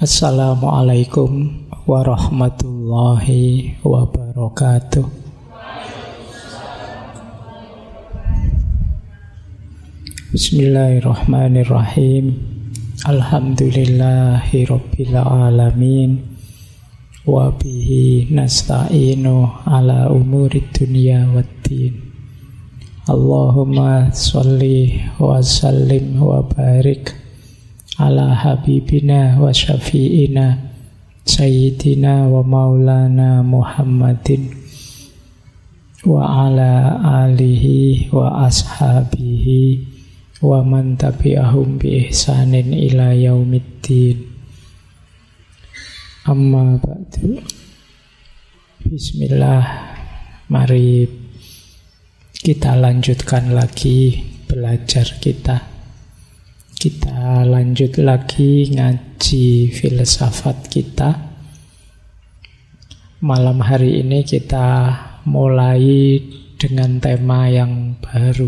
Assalamualaikum warahmatullahi wabarakatuh. Bismillahirrahmanirrahim. Alhamdulillahi rabbil alamin. Wa bihi nasta'inu ala umurid dunya waddin. Allahumma sholli wa sallim wa barik ala habibina wa syafi'ina sayyidina wa maulana Muhammadin wa ala alihi wa ashabihi wa man tabi'ahum bi ihsanin ila yaumiddin. Amma ba'du. Bismillah. Mari kita lanjutkan lagi belajar kita. Kita lanjut lagi ngaji filsafat kita. Malam hari ini kita mulai dengan tema yang baru.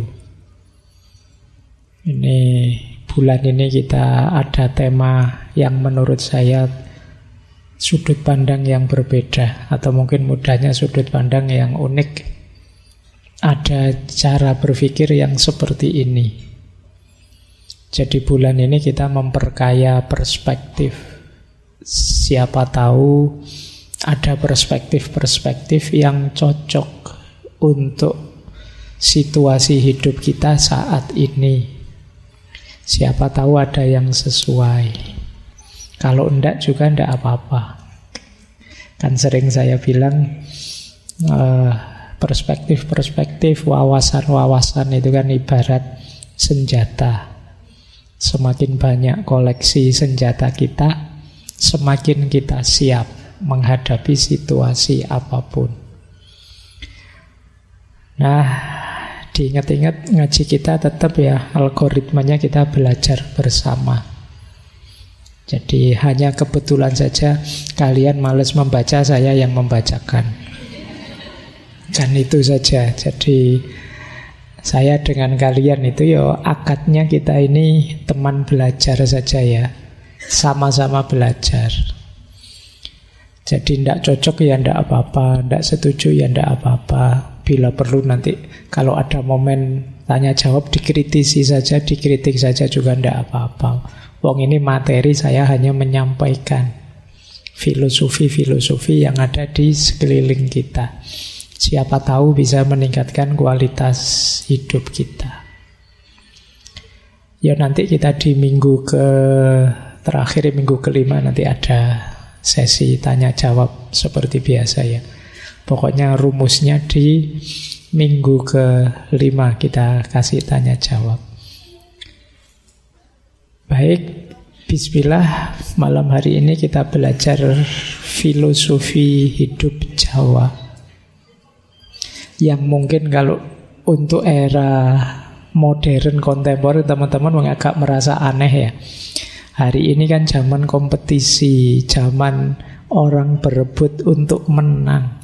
Ini bulan ini kita ada tema yang menurut saya sudut pandang yang berbeda, atau mungkin mudahnya sudut pandang yang unik. Ada cara berpikir yang seperti ini. Jadi bulan ini kita memperkaya perspektif. Siapa tahu ada perspektif-perspektif yang cocok untuk situasi hidup kita saat ini. Siapa tahu ada yang sesuai. Kalau enggak juga enggak apa-apa. Kan sering saya bilang perspektif-perspektif, wawasan-wawasan itu kan ibarat senjata. Semakin banyak koleksi senjata kita, semakin kita siap menghadapi situasi apapun. Nah, diingat-ingat ngaji kita tetap ya, algoritmanya kita belajar bersama. Jadi hanya kebetulan saja kalian malas membaca, saya yang membacakan. Kan itu saja. Jadi saya dengan kalian itu ya akadnya kita ini teman belajar saja ya. Sama-sama belajar. Jadi tidak cocok ya tidak apa-apa, tidak setuju ya tidak apa-apa. Bila perlu nanti kalau ada momen tanya jawab dikritisi saja, dikritik saja juga tidak apa-apa. Wong ini materi, saya hanya menyampaikan filosofi-filosofi yang ada di sekeliling kita. Siapa tahu bisa meningkatkan kualitas hidup kita. Ya nanti kita di minggu terakhir, minggu kelima nanti ada sesi tanya jawab seperti biasa ya. Pokoknya rumusnya di minggu kelima kita kasih tanya jawab. Baik, bismillah. Malam hari ini kita belajar filosofi hidup Jawa. Yang mungkin kalau untuk era modern kontemporer teman-teman agak merasa aneh ya. Hari ini kan zaman kompetisi, zaman orang berebut untuk menang.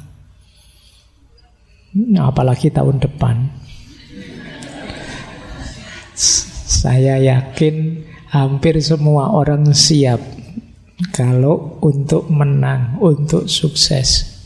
Apalagi tahun depan. Saya yakin hampir semua orang siap kalau untuk menang, untuk sukses.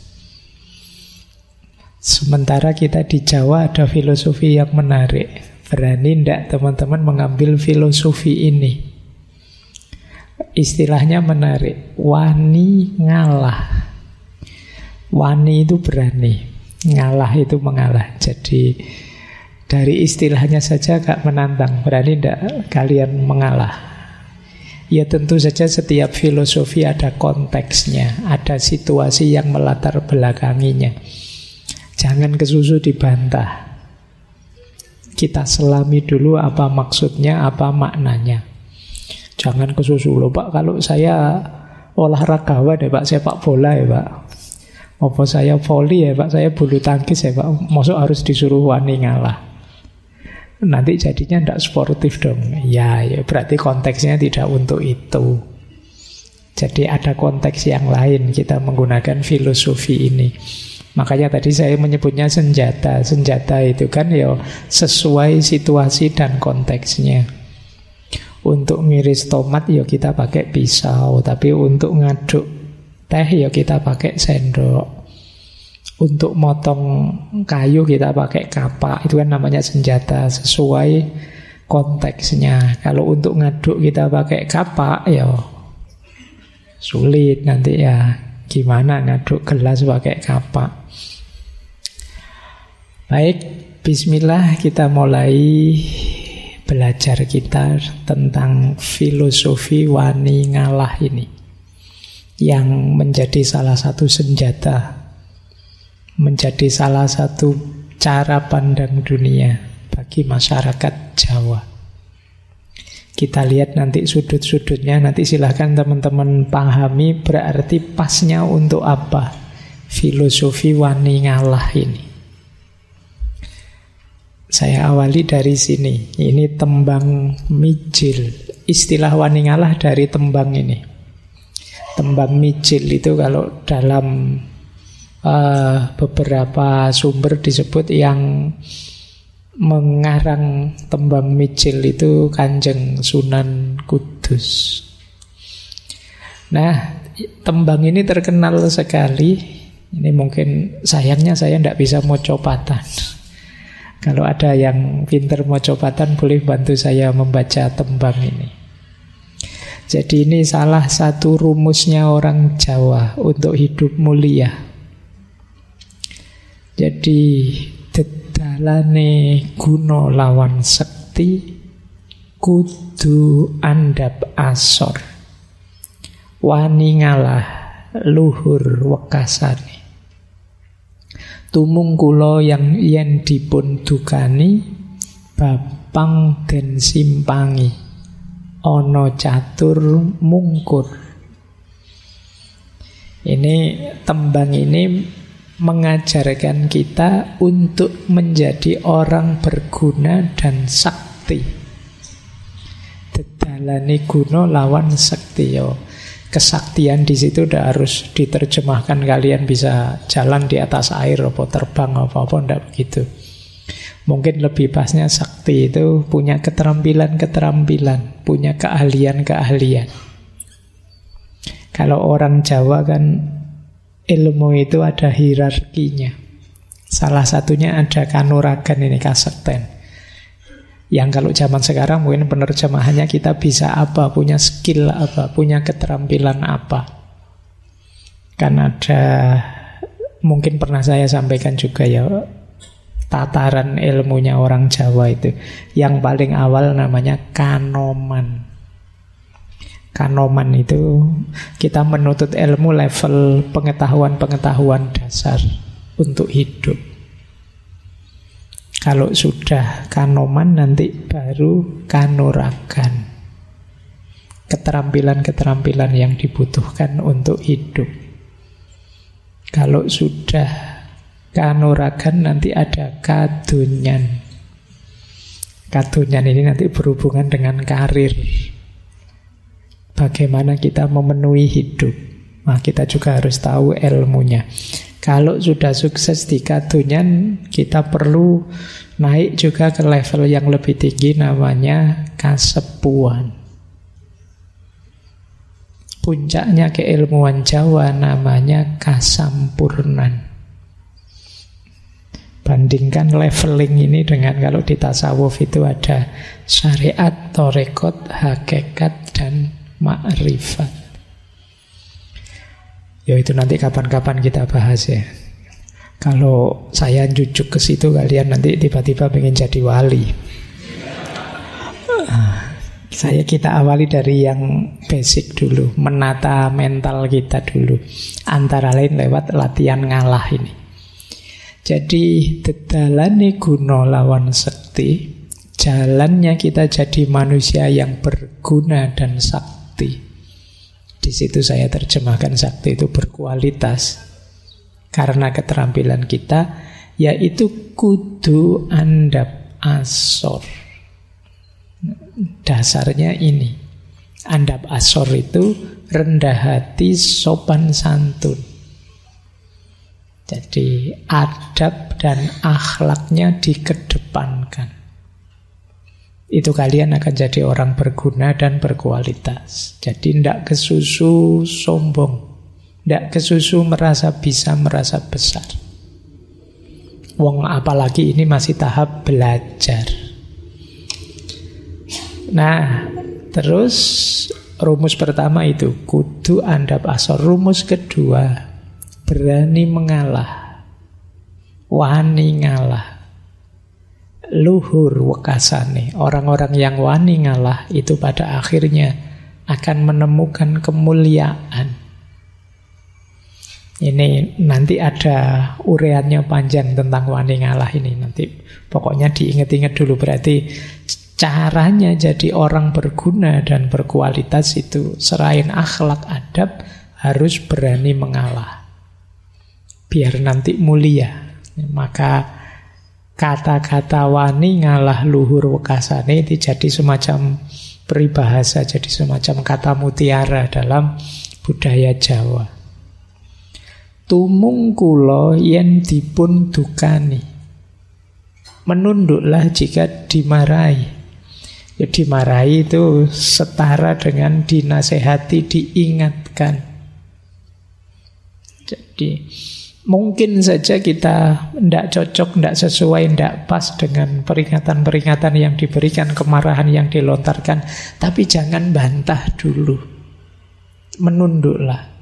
Sementara kita di Jawa ada filosofi yang menarik. Berani tidak teman-teman mengambil filosofi ini? Istilahnya menarik. Wani ngalah. Wani itu berani, ngalah itu mengalah. Jadi dari istilahnya saja agak menantang. Berani tidak kalian mengalah? Ya tentu saja setiap filosofi ada konteksnya, ada situasi yang melatar belakanginya. Jangan kesusu dibantah. Kita selami dulu apa maksudnya, apa maknanya. Jangan kesusu loh Pak, kalau saya olahragawan ya Pak, sepak bola ya Pak, apa saya voli ya Pak, saya bulu tangkis ya Pak, maksud harus disuruh wani ngalah. Nanti jadinya tidak sportif dong. Ya berarti konteksnya tidak untuk itu. Jadi ada konteks yang lain kita menggunakan filosofi ini. Makanya tadi saya menyebutnya senjata. Senjata itu kan ya sesuai situasi dan konteksnya. Untuk ngiris tomat ya kita pakai pisau, tapi untuk ngaduk teh ya kita pakai sendok. Untuk motong kayu kita pakai kapak, itu kan namanya senjata sesuai konteksnya. Kalau untuk ngaduk kita pakai kapak ya sulit nanti ya. Gimana ngaduk gelas pakai kapak? Baik, bismillah, kita mulai belajar kita tentang filosofi wani ngalah ini, yang menjadi salah satu senjata, menjadi salah satu cara pandang dunia bagi masyarakat Jawa. Kita lihat nanti sudut-sudutnya, nanti silahkan teman-teman pahami berarti pasnya untuk apa filosofi wani ngalah ini. Saya awali dari sini. Ini tembang mijil. Istilah wani ngalah dari tembang ini. Tembang mijil itu kalau dalam beberapa sumber disebut yang mengarang tembang mijil itu Kanjeng Sunan Kudus. Nah, tembang ini terkenal sekali. Ini mungkin sayangnya saya tidak bisa mocopatan. Kalau ada yang pinter mocopatan boleh bantu saya membaca tembang ini. Jadi ini salah satu rumusnya orang Jawa untuk hidup mulia. Jadi dedalane guna lawan sekti kudu andhap asor. Wani ngalah luhur wekasane. Tumung kula yang yen dipun dukani bapang den simpangi ana catur mungkur. Ini tembang ini mengajarkan kita untuk menjadi orang berguna dan sakti. Dedalane guna lawan sekti yo. Kesaktian di situ udah harus diterjemahkan kalian bisa jalan di atas air atau terbang apa-apa, enggak begitu. Mungkin lebih pasnya sakti itu punya keterampilan-keterampilan, punya keahlian-keahlian. Kalau orang Jawa kan ilmu itu ada hierarkinya. Salah satunya ada kanuragan, ini kasekten. Yang kalau zaman sekarang mungkin penerjemahannya kita bisa apa, punya skill apa, punya keterampilan apa. Kan ada, mungkin pernah saya sampaikan juga ya, tataran ilmunya orang Jawa itu. Yang paling awal namanya kanoman. Kanoman itu kita menuntut ilmu level pengetahuan-pengetahuan dasar untuk hidup. Kalau sudah kanoman nanti baru kanuragan. Keterampilan-keterampilan yang dibutuhkan untuk hidup. Kalau sudah kanuragan nanti ada kadunyan. Kadunyan ini nanti berhubungan dengan karir. Bagaimana kita memenuhi hidup. Nah, kita juga harus tahu ilmunya. Kalau sudah sukses di kadunyan, kita perlu naik juga ke level yang lebih tinggi, namanya kasepuan. Puncaknya keilmuan Jawa namanya kasampurnan. Bandingkan leveling ini dengan kalau di tasawuf itu ada syariat, torekot, hakikat, dan ma'rifat. Ya itu nanti kapan-kapan kita bahas ya. Kalau saya jujuk ke situ kalian nanti tiba-tiba pengen jadi wali. Kita awali dari yang basic dulu, menata mental kita dulu. Antara lain lewat latihan ngalah ini. Jadi dedalane guna lawan sekti, jalannya kita jadi manusia yang berguna dan sakti. Di situ saya terjemahkan sakti itu berkualitas. Karena keterampilan kita yaitu kudu andhap asor. Dasarnya ini. Andhap asor itu rendah hati, sopan santun. Jadi adab dan akhlaknya dikedepankan. itu kalian akan jadi orang berguna dan berkualitas. Jadi tidak kesusu sombong, tidak kesusu merasa bisa, merasa besar. Wong apalagi ini masih tahap belajar. Nah, terus rumus pertama itu kudu andap asor. Rumus kedua, berani mengalah, wani ngalah, luhur wekasane. Orang-orang yang wani ngalah itu pada akhirnya akan menemukan kemuliaan. Ini nanti ada ureannya panjang tentang wani ngalah ini. Nanti pokoknya diingat-ingat dulu. Berarti caranya jadi orang berguna dan berkualitas itu selain akhlak adab harus berani mengalah. Biar nanti mulia. Maka kata-kata wani ngalah luhur wekasane itu jadi semacam peribahasa, jadi semacam kata mutiara dalam budaya Jawa. Tumung kula yen dipun dukani, menunduklah jika dimarahi. Ya, dimarahi itu setara dengan dinasehati, diingatkan. Jadi mungkin saja kita tidak cocok, tidak sesuai, tidak pas dengan peringatan-peringatan yang diberikan, kemarahan yang dilontarkan. Tapi jangan bantah dulu, menunduklah.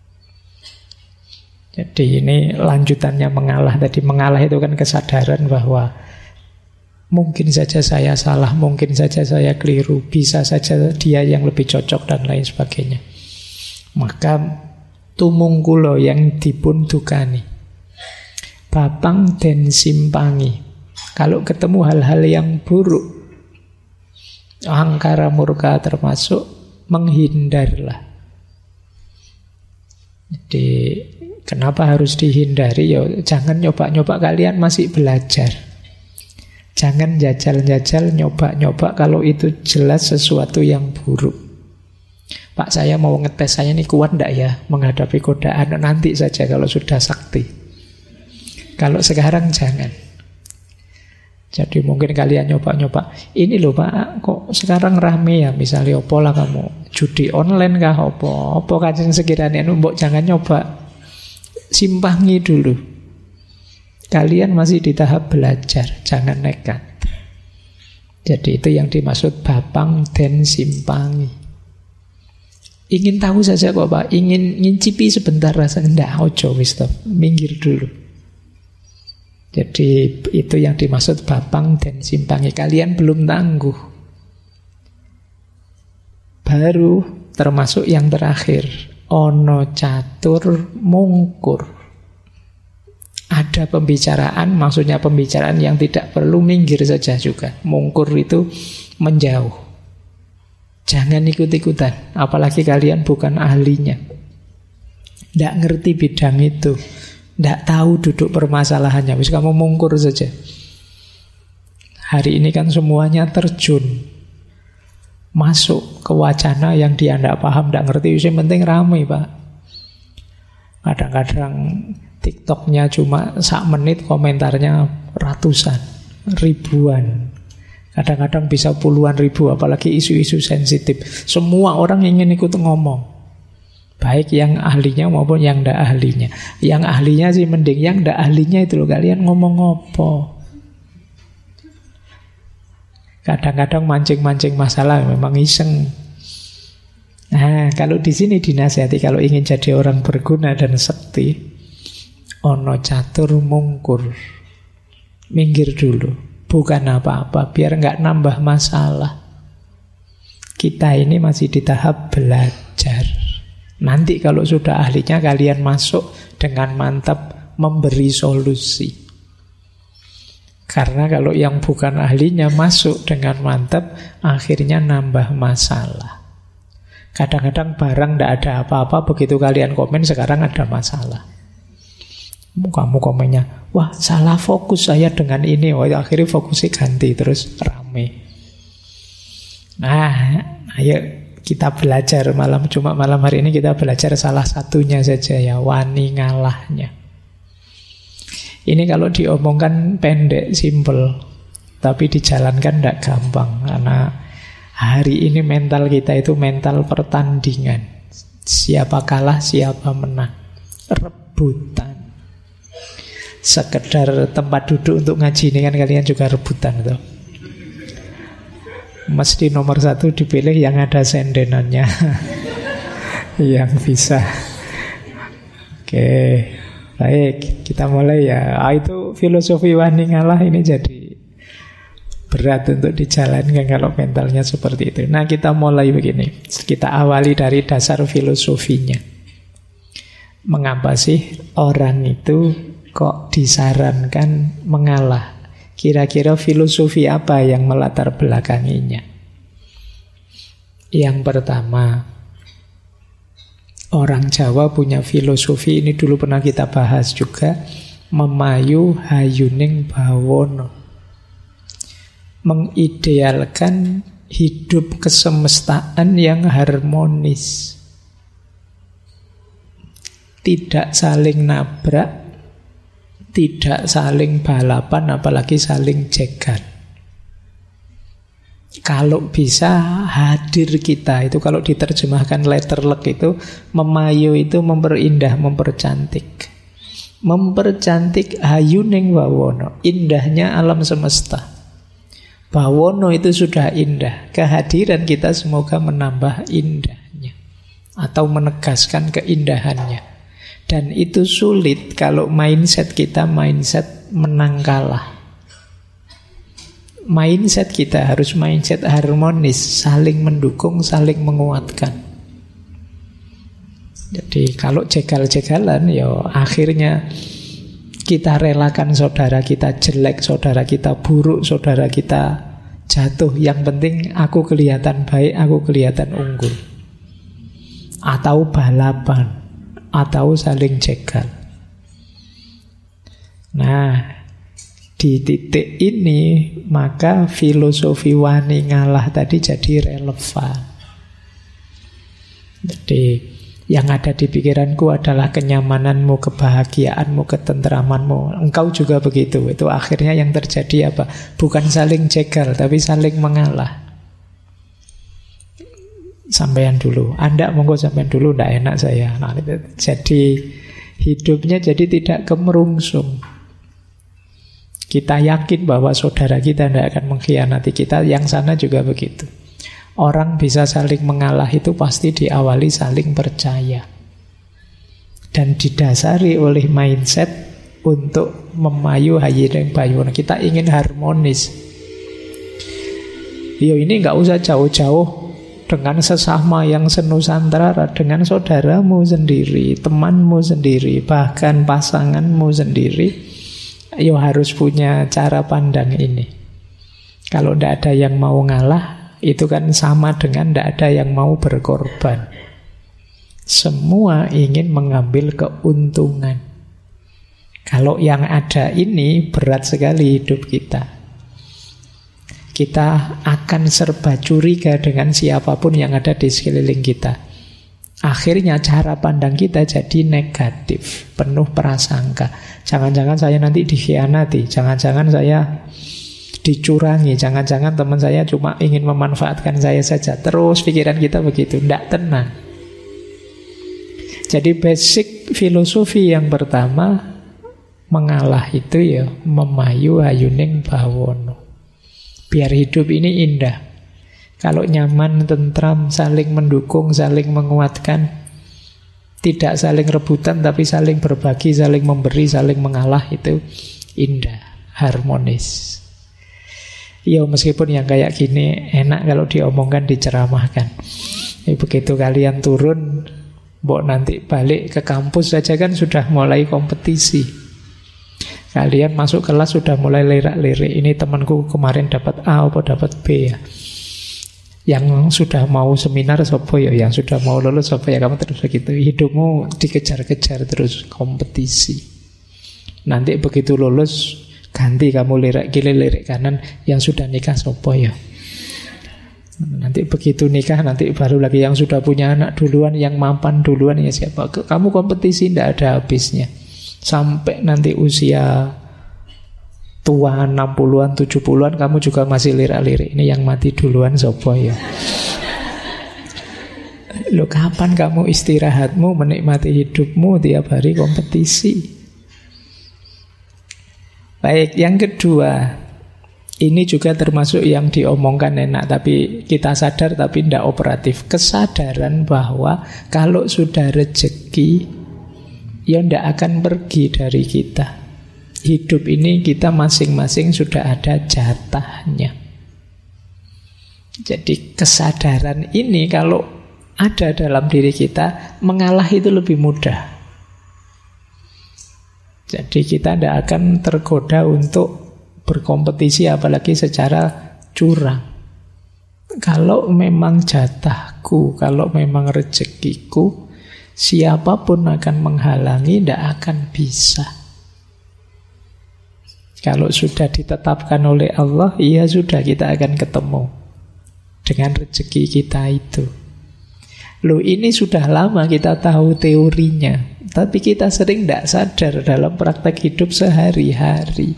Jadi ini lanjutannya mengalah. Tadi mengalah itu kan kesadaran bahwa mungkin saja saya salah, mungkin saja saya keliru, bisa saja dia yang lebih cocok dan lain sebagainya. Maka tumung kula yang dipun dukani, babang den simpangi. Kalau ketemu hal-hal yang buruk, angkara murka termasuk, menghindarlah. Jadi kenapa harus dihindari? Ya, jangan nyoba-nyoba, kalian masih belajar. Jangan jajal-jajal, nyoba-nyoba kalau itu jelas sesuatu yang buruk. Pak, saya mau ngetes, saya ini kuat enggak ya menghadapi godaan? Nanti saja kalau sudah sakti. Kalau sekarang jangan. Jadi mungkin kalian nyoba-nyoba, ini loh Pak, kok sekarang rame ya, misalnya opo lah kamu, judi online kah opo kajeng sekiranya, mbok jangan nyoba. Simpangi dulu. Kalian masih di tahap belajar, jangan nekat. Jadi itu yang dimaksud babang den simpangi. Ingin tahu saja kok Pak, ingin ngincipi sebentar rasanya, ndak, ojo wis stop, minggir dulu. Jadi itu yang dimaksud babang den simpangi. Kalian belum tangguh. Baru termasuk yang terakhir, ono catur mungkur. Ada pembicaraan, maksudnya pembicaraan yang tidak perlu minggir saja juga. Mungkur itu menjauh. Jangan ikut-ikutan, apalagi kalian bukan ahlinya. Tidak ngerti bidang itu, tidak tahu duduk permasalahannya. Wis kamu mungkur saja. Hari ini kan semuanya terjun, masuk ke wacana yang dia tidak paham, tidak ngerti. Yang penting ramai Pak. Kadang-kadang TikToknya cuma 1 menit, komentarnya ratusan, ribuan. Kadang-kadang bisa puluhan ribu, apalagi isu-isu sensitif. Semua orang ingin ikut ngomong, baik yang ahlinya maupun yang tidak ahlinya. Yang ahlinya sih mending, yang tidak ahlinya itu loh, kalian ngomong apa? Kadang-kadang mancing-mancing masalah, memang iseng. Nah, kalau di sini dinasihati, kalau ingin jadi orang berguna dan sekti, ono catur mungkur, minggir dulu. Bukan apa-apa, biar nggak nambah masalah. Kita ini masih di tahap belajar. Nanti kalau sudah ahlinya, kalian masuk dengan mantap memberi solusi. Karena kalau yang bukan ahlinya masuk dengan mantap, akhirnya nambah masalah. Kadang-kadang barang tidak ada apa-apa, begitu kalian komen sekarang ada masalah. Kamu komennya, wah salah fokus saya dengan ini. Oh, akhirnya fokusnya ganti, terus rame. Nah, ayo kita belajar malam hari ini kita belajar salah satunya saja ya, wani ngalahnya. Ini kalau diomongkan pendek, simple. Tapi dijalankan tidak gampang. Karena hari ini mental kita itu mental pertandingan. Siapa kalah, siapa menang. Rebutan. Sekedar tempat duduk untuk ngaji ini kan kalian juga rebutan tuh. Mesti nomor 1 dipilih yang ada sendenannya. Yang bisa. Oke, baik, kita mulai ya. Itu filosofi wani ngalah ini jadi berat untuk dijalankan kalau mentalnya seperti itu. Nah, kita mulai begini. Kita awali dari dasar filosofinya. Mengapa sih orang itu kok disarankan mengalah? Kira-kira filosofi apa yang melatar belakanginya? Yang pertama, orang Jawa punya filosofi, ini dulu pernah kita bahas juga, memayu hayuning bawono. Mengidealkan hidup kesemestaan yang harmonis. Tidak saling nabrak, tidak saling balapan, apalagi saling jegal. Kalau bisa hadir kita, itu kalau diterjemahkan letterlek itu, memayu itu memperindah, mempercantik. Mempercantik hayuning bawono, indahnya alam semesta. Bawono itu sudah indah. Kehadiran kita semoga menambah indahnya atau menegaskan keindahannya. Dan itu sulit kalau mindset kita mindset menang kalah. Mindset kita harus mindset harmonis, saling mendukung, saling menguatkan. Jadi kalau jegal-jegalan ya akhirnya kita relakan saudara kita jelek, saudara kita buruk, saudara kita jatuh. Yang penting aku kelihatan baik, aku kelihatan unggul. Atau balapan, atau saling jegal. Nah, di titik ini maka filosofi wani ngalah tadi jadi relevan. Jadi yang ada di pikiranku adalah kenyamananmu, kebahagiaanmu, ketentramanmu. Engkau juga begitu. Itu akhirnya yang terjadi apa? Bukan saling jegal, tapi saling mengalah. Sampean dulu, Anda monggo sampean dulu, tidak enak saya. Nah, jadi hidupnya jadi tidak kemerungsung. Kita yakin bahwa saudara kita tidak akan mengkhianati kita. Yang sana juga begitu. Orang bisa saling mengalah itu pasti diawali saling percaya. Dan didasari oleh mindset untuk memayu hayuning bawono. Kita ingin harmonis. Yo, ini nggak usah jauh-jauh dengan sesama yang senusantara, dengan saudaramu sendiri, temanmu sendiri, bahkan pasanganmu sendiri. Yo harus punya cara pandang ini. Kalau tidak ada yang mau ngalah, itu kan sama dengan tidak ada yang mau berkorban. Semua ingin mengambil keuntungan. Kalau yang ada ini berat sekali hidup kita. Kita akan serba curiga dengan siapapun yang ada di sekeliling kita. Akhirnya cara pandang kita jadi negatif, penuh prasangka. Jangan-jangan saya nanti dikhianati, jangan-jangan saya dicurangi, jangan-jangan teman saya cuma ingin memanfaatkan saya saja. Terus pikiran kita begitu, tidak tenang. Jadi basic filosofi yang pertama mengalah itu ya memayu hayuning bawono. Biar hidup ini indah. Kalau nyaman, tentram, saling mendukung, saling menguatkan, tidak saling rebutan tapi saling berbagi, saling memberi, saling mengalah, itu indah, harmonis. Ya meskipun yang kayak gini enak kalau diomongkan, diceramahkan. Begitu kalian turun, mbok nanti balik ke kampus saja kan sudah mulai kompetisi. Kalian masuk kelas sudah mulai lirak-lirik. Ini temanku kemarin dapat A atau dapat B ya. Yang sudah mau seminar sopo ya, yang sudah mau lulus sopo ya. Kamu terus begitu, hidupmu dikejar-kejar terus, kompetisi. Nanti begitu lulus ganti, kamu lirik kiri lirik kanan, yang sudah nikah sopo ya. Nanti begitu nikah, nanti baru lagi yang sudah punya anak duluan, yang mapan duluan ya siapa. Kamu kompetisi tidak ada habisnya. Sampai nanti usia tua 60-an, 70-an, kamu juga masih lirak-lirik. Ini yang mati duluan sopo ya. Loh, kapan kamu istirahatmu, menikmati hidupmu, tiap hari kompetisi? Baik, yang kedua, ini juga termasuk yang diomongkan enak, tapi kita sadar tapi tidak operatif. Kesadaran bahwa kalau sudah rezeki, ya tidak akan pergi dari kita. Hidup ini kita masing-masing sudah ada jatahnya. Jadi kesadaran ini kalau ada dalam diri kita, mengalah itu lebih mudah. Jadi kita tidak akan tergoda untuk berkompetisi apalagi secara curang. Kalau memang jatahku, kalau memang rezekiku, siapapun akan menghalangi, tidak akan bisa. Kalau sudah ditetapkan oleh Allah, ya sudah, kita akan ketemu dengan rezeki kita itu. Loh, ini sudah lama kita tahu teorinya, tapi kita sering tidak sadar dalam praktek hidup sehari-hari.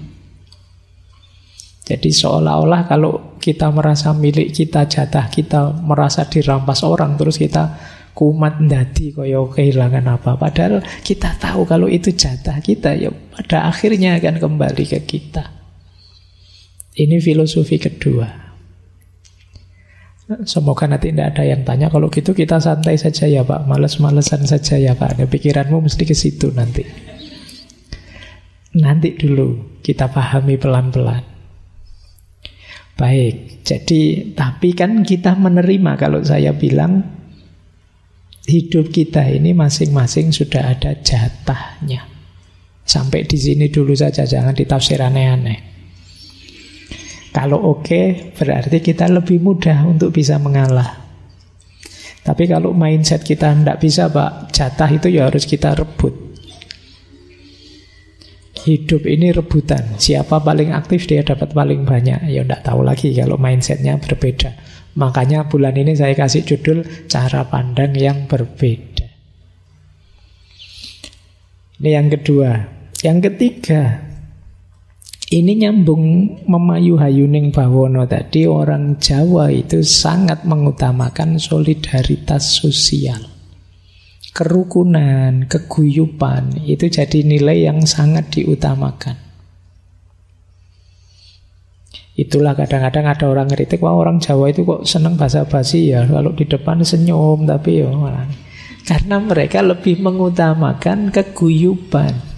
Jadi seolah-olah kalau kita merasa milik kita, jatah kita, merasa dirampas orang, terus kita kumat ndadi koyo kehilangan apa. Padahal kita tahu kalau itu jatah kita, ya pada akhirnya akan kembali ke kita. Ini filosofi kedua. Semoga nanti tidak ada yang tanya, kalau gitu kita santai saja ya Pak, males-malesan saja ya Pak. Ada pikiranmu mesti ke situ nanti. Nanti dulu kita pahami pelan-pelan. Baik, jadi tapi kan kita menerima kalau saya bilang hidup kita ini masing-masing sudah ada jatahnya. Sampai di sini dulu saja, jangan ditafsir aneh-aneh. Kalau oke, berarti kita lebih mudah untuk bisa mengalah. Tapi kalau mindset kita tidak bisa Pak, jatah itu ya harus kita rebut. Hidup ini rebutan. Siapa paling aktif dia dapat paling banyak. Ya tidak tahu lagi kalau mindsetnya berbeda. Makanya bulan ini saya kasih judul cara pandang yang berbeda. Ini yang kedua. Yang ketiga, ini nyambung memayu Hayuning Bawono tadi. Orang Jawa itu sangat mengutamakan solidaritas sosial, kerukunan, keguyupan. Itu jadi nilai yang sangat diutamakan. Itulah kadang-kadang ada orang kritik, wah orang Jawa itu kok seneng basa-basi ya, kalau di depan senyum, tapi ya malah. Karena mereka lebih mengutamakan keguyupan.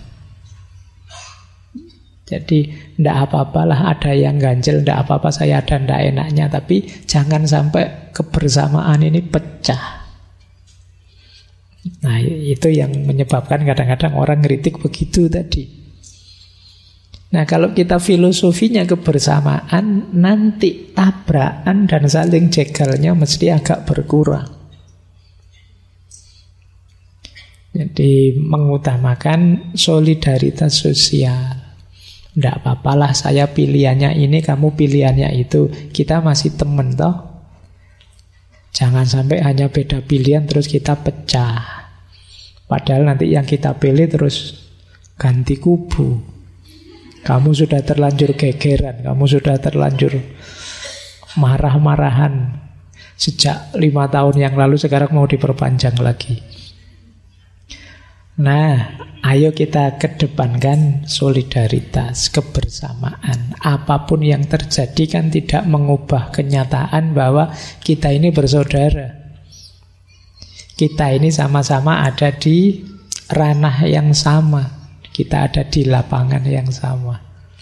Jadi tidak apa-apalah ada yang ganjel, tidak apa-apa saya ada tidak enaknya, tapi jangan sampai kebersamaan ini pecah. Nah, itu yang menyebabkan kadang-kadang orang kritik begitu tadi. Nah, kalau kita filosofinya kebersamaan, nanti tabrakan dan saling jegalnya mesti agak berkurang. Jadi mengutamakan solidaritas sosial. Tidak apa-apalah saya pilihannya ini, kamu pilihannya itu. Kita masih teman toh. Jangan sampai hanya beda pilihan terus kita pecah. Padahal nanti yang kita pilih terus ganti kubu. Kamu sudah terlanjur gegeran, kamu sudah terlanjur marah-marahan sejak 5 tahun yang lalu, sekarang mau diperpanjang lagi. Nah, ayo kita kedepankan solidaritas, kebersamaan. Apapun yang terjadi kan tidak mengubah kenyataan bahwa kita ini bersaudara. Kita ini sama-sama ada di ranah yang sama. Kita ada di lapangan yang sama.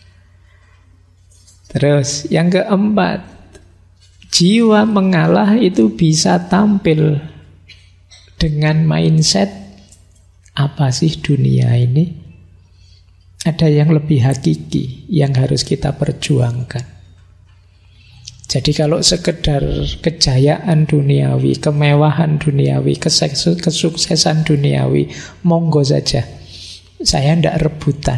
Terus yang keempat, jiwa mengalah itu bisa tampil dengan mindset, apa sih dunia ini? Ada yang lebih hakiki yang harus kita perjuangkan. Jadi kalau sekedar kejayaan duniawi, kemewahan duniawi, kesuksesan duniawi, monggo saja. Saya tidak rebutan.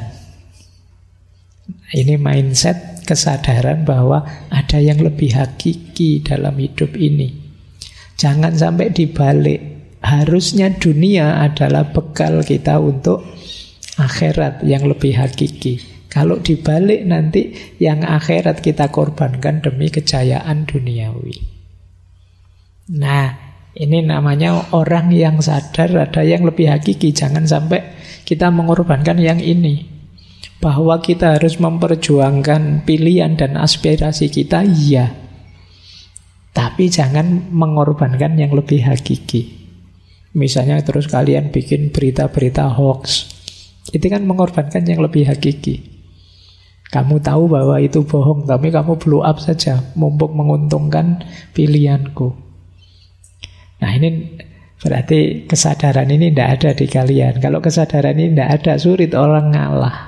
Ini mindset, kesadaran bahwa ada yang lebih hakiki dalam hidup ini. Jangan sampai dibalik. Harusnya dunia adalah bekal kita untuk akhirat yang lebih hakiki. Kalau dibalik nanti yang akhirat kita korbankan demi kejayaan duniawi. Nah, ini namanya orang yang sadar ada yang lebih hakiki. Jangan sampai kita mengorbankan yang ini. Bahwa kita harus memperjuangkan pilihan dan aspirasi kita, iya. Tapi jangan mengorbankan yang lebih hakiki. Misalnya terus kalian bikin berita-berita hoax. Itu kan mengorbankan yang lebih hakiki. Kamu tahu bahwa itu bohong, tapi kamu blow up saja, mumpung menguntungkan pilihanku. Nah, ini berarti kesadaran ini tidak ada di kalian. Kalau kesadaran ini tidak ada, sulit orang ngalah.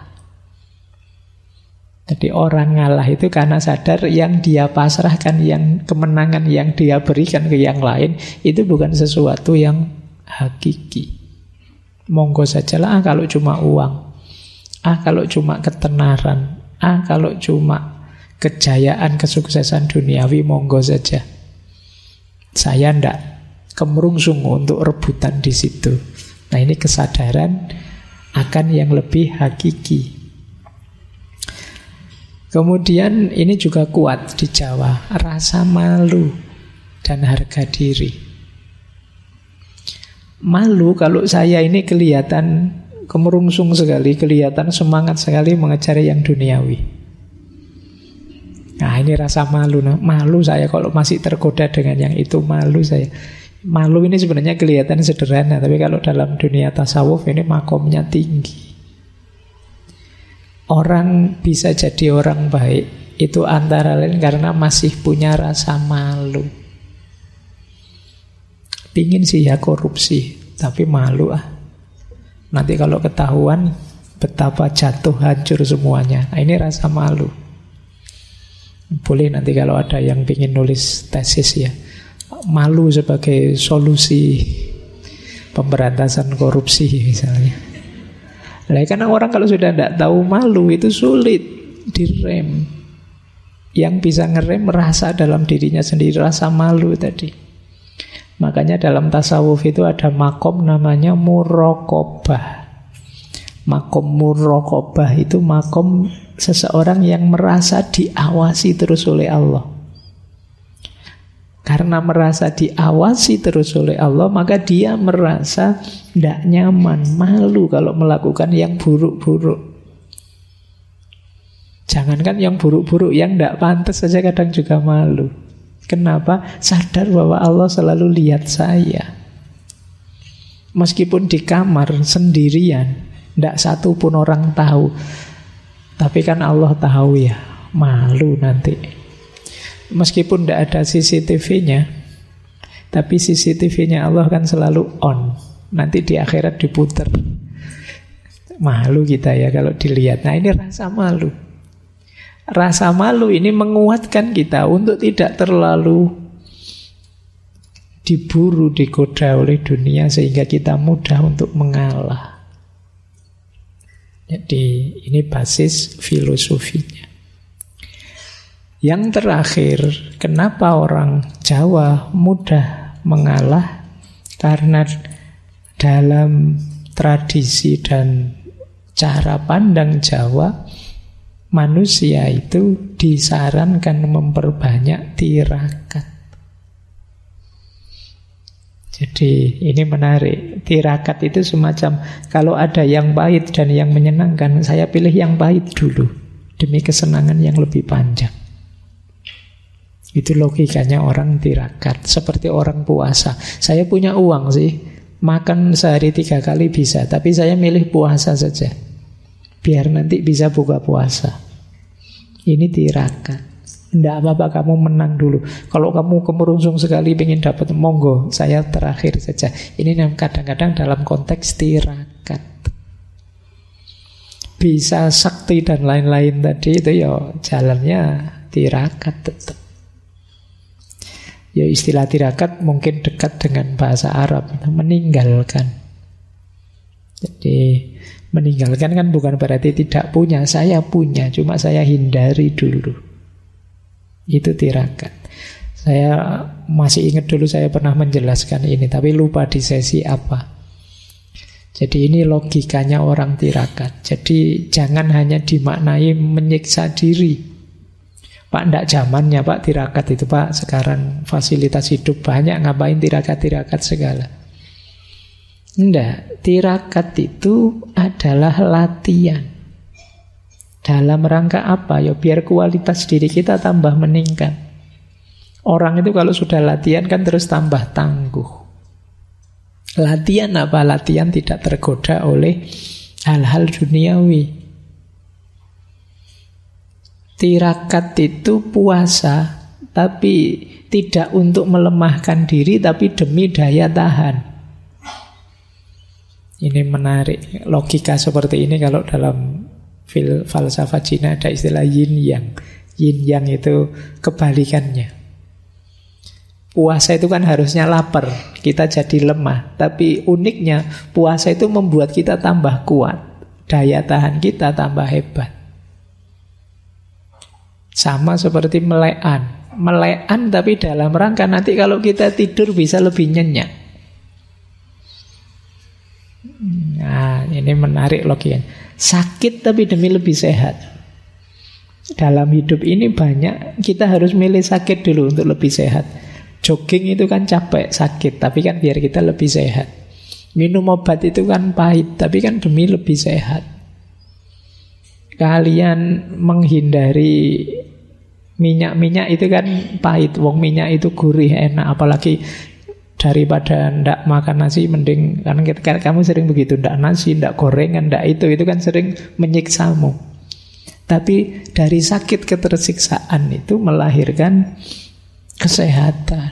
Jadi orang ngalah itu karena sadar yang dia pasrahkan, yang kemenangan yang dia berikan ke yang lain, itu bukan sesuatu yang hakiki. Monggo sajalah, kalau cuma uang, kalau cuma ketenaran, kalau cuma kejayaan, kesuksesan duniawi, monggo saja. Saya ndak kemerungsung untuk rebutan di situ. Nah, ini kesadaran akan yang lebih hakiki. Kemudian ini juga kuat di Jawa, rasa malu dan harga diri. Malu kalau saya ini kelihatan kemerungsung sekali, kelihatan semangat sekali mengejar yang duniawi. Nah, ini rasa malu. Nah, malu saya kalau masih tergoda dengan yang itu, malu saya. Malu ini sebenarnya kelihatan sederhana, tapi kalau dalam dunia tasawuf ini makomnya tinggi. Orang bisa jadi orang baik itu antara lain karena masih punya rasa malu. Pingin sih ya korupsi, tapi malu Nanti kalau ketahuan betapa jatuh hancur semuanya. Nah, ini rasa malu. Boleh nanti kalau ada yang ingin nulis tesis ya, malu sebagai solusi pemberantasan korupsi misalnya. Nah, karena orang kalau sudah tidak tahu malu itu sulit direm. Yang bisa ngerem merasa dalam dirinya sendiri rasa malu tadi. Makanya dalam tasawuf itu ada makom namanya muraqabah. Makom muraqabah itu makom seseorang yang merasa diawasi terus oleh Allah. Karena merasa diawasi terus oleh Allah, maka dia merasa tidak nyaman, malu kalau melakukan yang buruk-buruk. Jangankan yang buruk-buruk, yang tidak pantas saja kadang juga malu. Kenapa? Sadar bahwa Allah selalu lihat saya. Meskipun di kamar sendirian, tidak satu pun orang tahu. Tapi kan Allah tahu ya, malu nanti. Meskipun tidak ada CCTV-nya, tapi CCTV-nya Allah kan selalu on. Nanti di akhirat diputer. Malu kita ya kalau dilihat. Nah, ini rasa malu. Rasa malu ini menguatkan kita untuk tidak terlalu diburu, digoda oleh dunia sehingga kita mudah untuk mengalah. Jadi ini basis filosofinya. Yang terakhir, kenapa orang Jawa mudah mengalah? Karena dalam tradisi dan cara pandang Jawa, manusia itu disarankan memperbanyak tirakat. Jadi ini menarik. Tirakat itu semacam kalau ada yang pahit dan yang menyenangkan, saya pilih yang pahit dulu demi kesenangan yang lebih panjang. Itu logikanya orang tirakat. Seperti orang puasa. Saya punya uang sih, makan sehari 3 kali bisa, tapi saya milih puasa saja, biar nanti bisa buka puasa. Ini tirakat. Tidak apa-apa kamu menang dulu. Kalau kamu kemerungsung sekali ingin dapat, monggo, saya terakhir saja. Ini kadang-kadang dalam konteks tirakat. Bisa sakti dan lain-lain tadi itu ya jalannya tirakat tetap. Ya istilah tirakat mungkin dekat dengan bahasa Arab, meninggalkan. Jadi meninggalkan kan bukan berarti tidak punya. Saya punya, cuma saya hindari dulu. Itu tirakat. Saya masih ingat dulu saya pernah menjelaskan ini, tapi lupa di sesi apa. Jadi ini logikanya orang tirakat. Jadi jangan hanya dimaknai menyiksa diri. Pak, ndak zamannya Pak tirakat itu Pak. Sekarang fasilitas hidup banyak, ngapain tirakat-tirakat segala. Ndak, tirakat itu adalah latihan. Dalam rangka apa? Ya biar kualitas diri kita tambah meningkat. Orang itu kalau sudah latihan kan terus tambah tangguh. Latihan apa? Latihan tidak tergoda oleh hal-hal duniawi. Tirakat itu puasa, tapi tidak untuk melemahkan diri, tapi demi daya tahan. Ini menarik. Logika seperti ini kalau dalam falsafah Cina ada istilah yin yang. Yin yang itu kebalikannya. Puasa itu kan harusnya lapar, kita jadi lemah. Tapi uniknya puasa itu membuat kita tambah kuat, daya tahan kita tambah hebat. Sama seperti melekan. Melekan tapi dalam rangka nanti kalau kita tidur bisa lebih nyenyak. Nah, ini menarik logikanya. Sakit tapi demi lebih sehat. Dalam hidup ini banyak kita harus milih sakit dulu untuk lebih sehat. Jogging itu kan capek, sakit, tapi kan biar kita lebih sehat. Minum obat itu kan pahit, tapi kan demi lebih sehat. Kalian menghindari minyak-minyak itu kan pahit. Wong minyak itu gurih, enak. Apalagi daripada ndak makan nasi, mending, karena kamu sering begitu, ndak nasi, ndak gorengan, ndak itu kan sering menyiksamu. Tapi dari sakit ketersiksaan itu melahirkan kesehatan.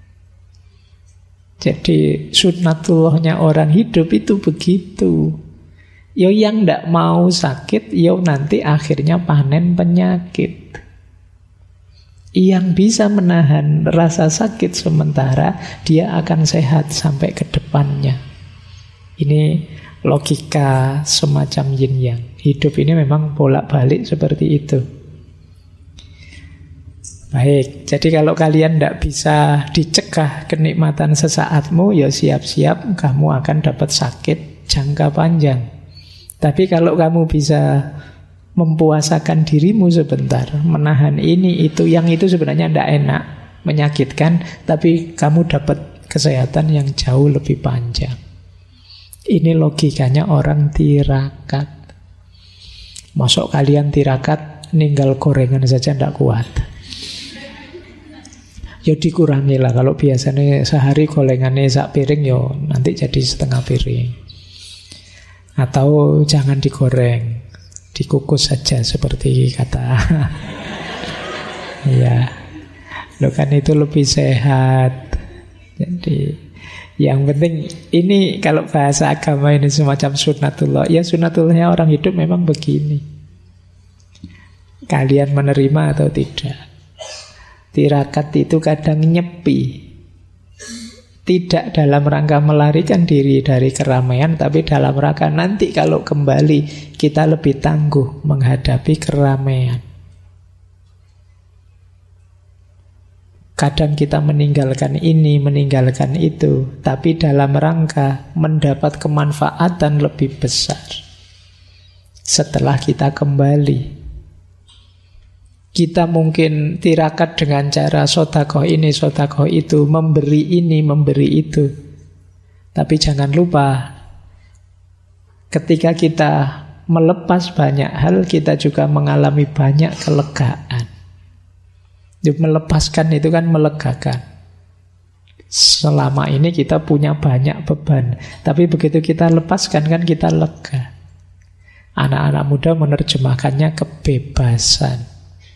Jadi sunnatullahnya orang hidup itu begitu. Yo yang ndak mau sakit, yo nanti akhirnya panen penyakit. Yang bisa menahan rasa sakit sementara, dia akan sehat sampai ke depannya. Ini logika semacam yin yang. Hidup ini memang bolak-balik seperti itu. Baik, jadi kalau kalian tidak bisa dicegah kenikmatan sesaatmu, ya siap-siap kamu akan dapat sakit jangka panjang. Tapi kalau kamu bisa mempuasakan dirimu sebentar, menahan ini, itu, yang itu sebenarnya tidak enak, menyakitkan, tapi kamu dapat kesehatan yang jauh lebih panjang. Ini logikanya orang tirakat. Masuk kalian tirakat, ninggal gorengan saja tidak kuat. Ya dikurangi lah. Kalau biasanya sehari gorengannya sak piring, yo nanti jadi setengah piring. Atau jangan digoreng, dikukus saja seperti kata. Ya, lo kan itu lebih sehat. Jadi yang penting ini kalau bahasa agama ini semacam sunnatullah. Ya sunnatullahnya orang hidup memang begini. Kalian menerima atau tidak? Tirakat itu kadang nyepi. Tidak dalam rangka melarikan diri dari keramaian, tapi dalam rangka nanti kalau kembali kita lebih tangguh menghadapi keramaian. Kadang kita meninggalkan ini, meninggalkan itu, tapi dalam rangka mendapat kemanfaatan lebih besar setelah kita kembali. Kita mungkin tirakat dengan cara sodakoh ini, sodakoh itu, memberi ini, memberi itu. Tapi jangan lupa, ketika kita melepas banyak hal, kita juga mengalami banyak kelegaan. Melepaskan itu kan melegakan. Selama ini kita punya banyak beban, tapi begitu kita lepaskan kan kita lega. Anak-anak muda menerjemahkannya kebebasan.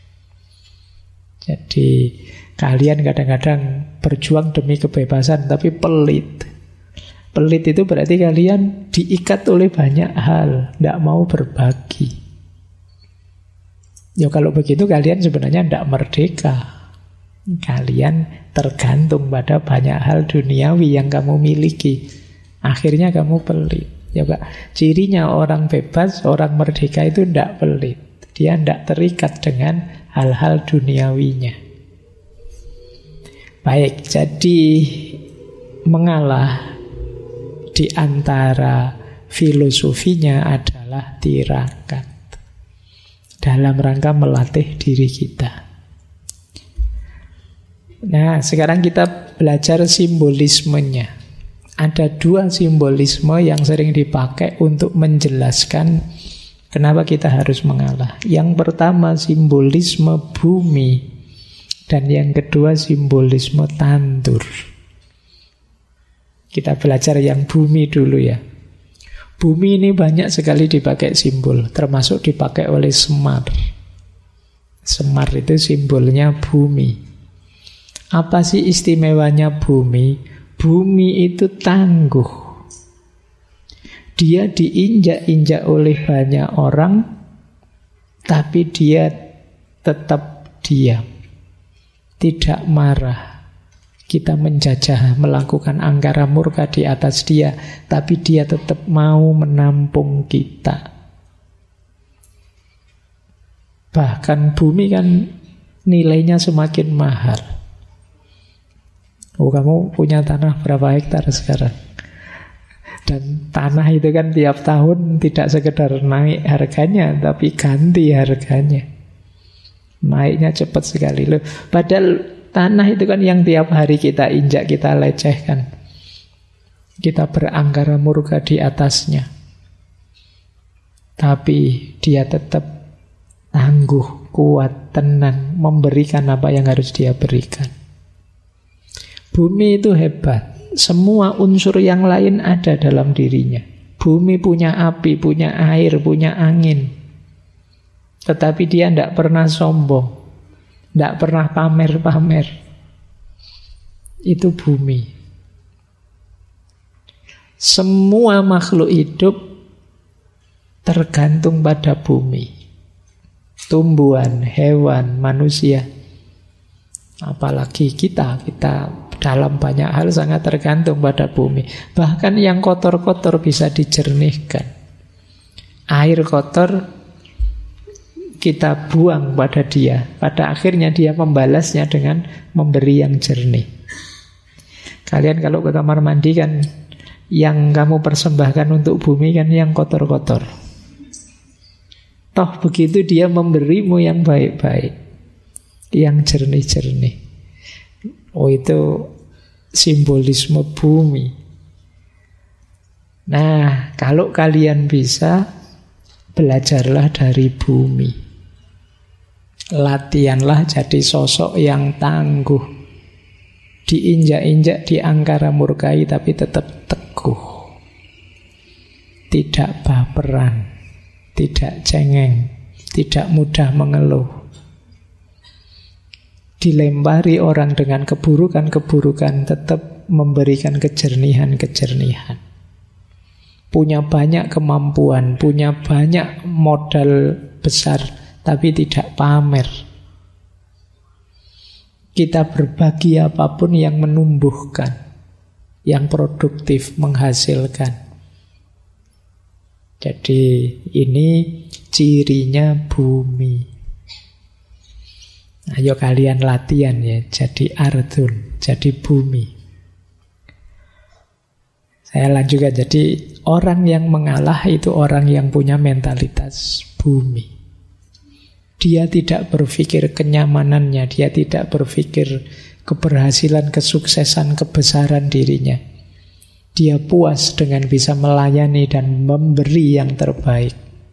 Jadi kalian kadang-kadang berjuang demi kebebasan tapi pelit. Pelit itu berarti kalian diikat oleh banyak hal, tidak mau berbagi. Ya kalau begitu kalian sebenarnya tidak merdeka. Kalian tergantung pada banyak hal duniawi yang kamu miliki. Akhirnya kamu pelit. Ya Pak, cirinya orang bebas, orang merdeka itu tidak pelit. Dia tidak terikat dengan hal-hal duniawinya. Baik, jadi mengalah di antara filosofinya adalah tirakat, dalam rangka melatih diri kita. Nah, sekarang kita belajar simbolismenya. Ada dua simbolisme yang sering dipakai untuk menjelaskan kenapa kita harus mengalah. Yang pertama simbolisme bumi, dan yang kedua simbolisme tandur. Kita belajar yang bumi dulu ya. Bumi ini banyak sekali dipakai simbol, termasuk dipakai oleh Semar. Semar itu simbolnya bumi. Apa sih istimewanya bumi? Bumi itu tangguh. Dia diinjak-injak oleh banyak orang, tapi dia tetap diam, tidak marah. Kita menjajah, melakukan angkara murka di atas dia, tapi dia tetap mau menampung kita. Bahkan bumi kan nilainya semakin mahal. Oh, kamu punya tanah berapa hektar sekarang? Dan tanah itu kan tiap tahun tidak sekedar naik harganya, tapi ganti harganya. Naiknya cepat sekali loh. Padahal tanah itu kan yang tiap hari kita injak, kita lecehkan. Kita berangkara murka di atasnya. Tapi dia tetap tangguh, kuat, tenang, memberikan apa yang harus dia berikan. Bumi itu hebat. Semua unsur yang lain ada dalam dirinya. Bumi punya api, punya air, punya angin. Tetapi dia tidak pernah sombong, tidak pernah pamer-pamer. Itu bumi. Semua makhluk hidup tergantung pada bumi. Tumbuhan, hewan, manusia. Apalagi kita dalam banyak hal sangat tergantung pada bumi. Bahkan yang kotor-kotor bisa dijernihkan. Air kotor kita buang pada dia. Pada akhirnya dia membalasnya dengan memberi yang jernih. Kalian kalau ke kamar mandi kan, yang kamu persembahkan untuk bumi kan yang kotor-kotor. Toh begitu dia memberimu yang baik-baik, yang jernih-jernih. Oh, itu simbolisme bumi. Nah, kalau kalian bisa, belajarlah dari bumi. Latihanlah jadi sosok yang tangguh. Diinjak-injak, diangkara murkai, tapi tetap teguh. Tidak baperan, tidak cengeng, tidak mudah mengeluh. Dilempari orang dengan keburukan-keburukan, tetap memberikan kejernihan-kejernihan. Punya banyak kemampuan, punya banyak modal besar, tapi tidak pamer. Kita berbagi apapun yang menumbuhkan, yang produktif, menghasilkan. Jadi ini cirinya bumi. Ayo kalian latihan ya, jadi ardun, jadi bumi. Saya lanjutkan, jadi orang yang mengalah itu orang yang punya mentalitas bumi. Dia tidak berpikir kenyamanannya, dia tidak berpikir keberhasilan, kesuksesan, kebesaran dirinya. Dia puas dengan bisa melayani dan memberi yang terbaik.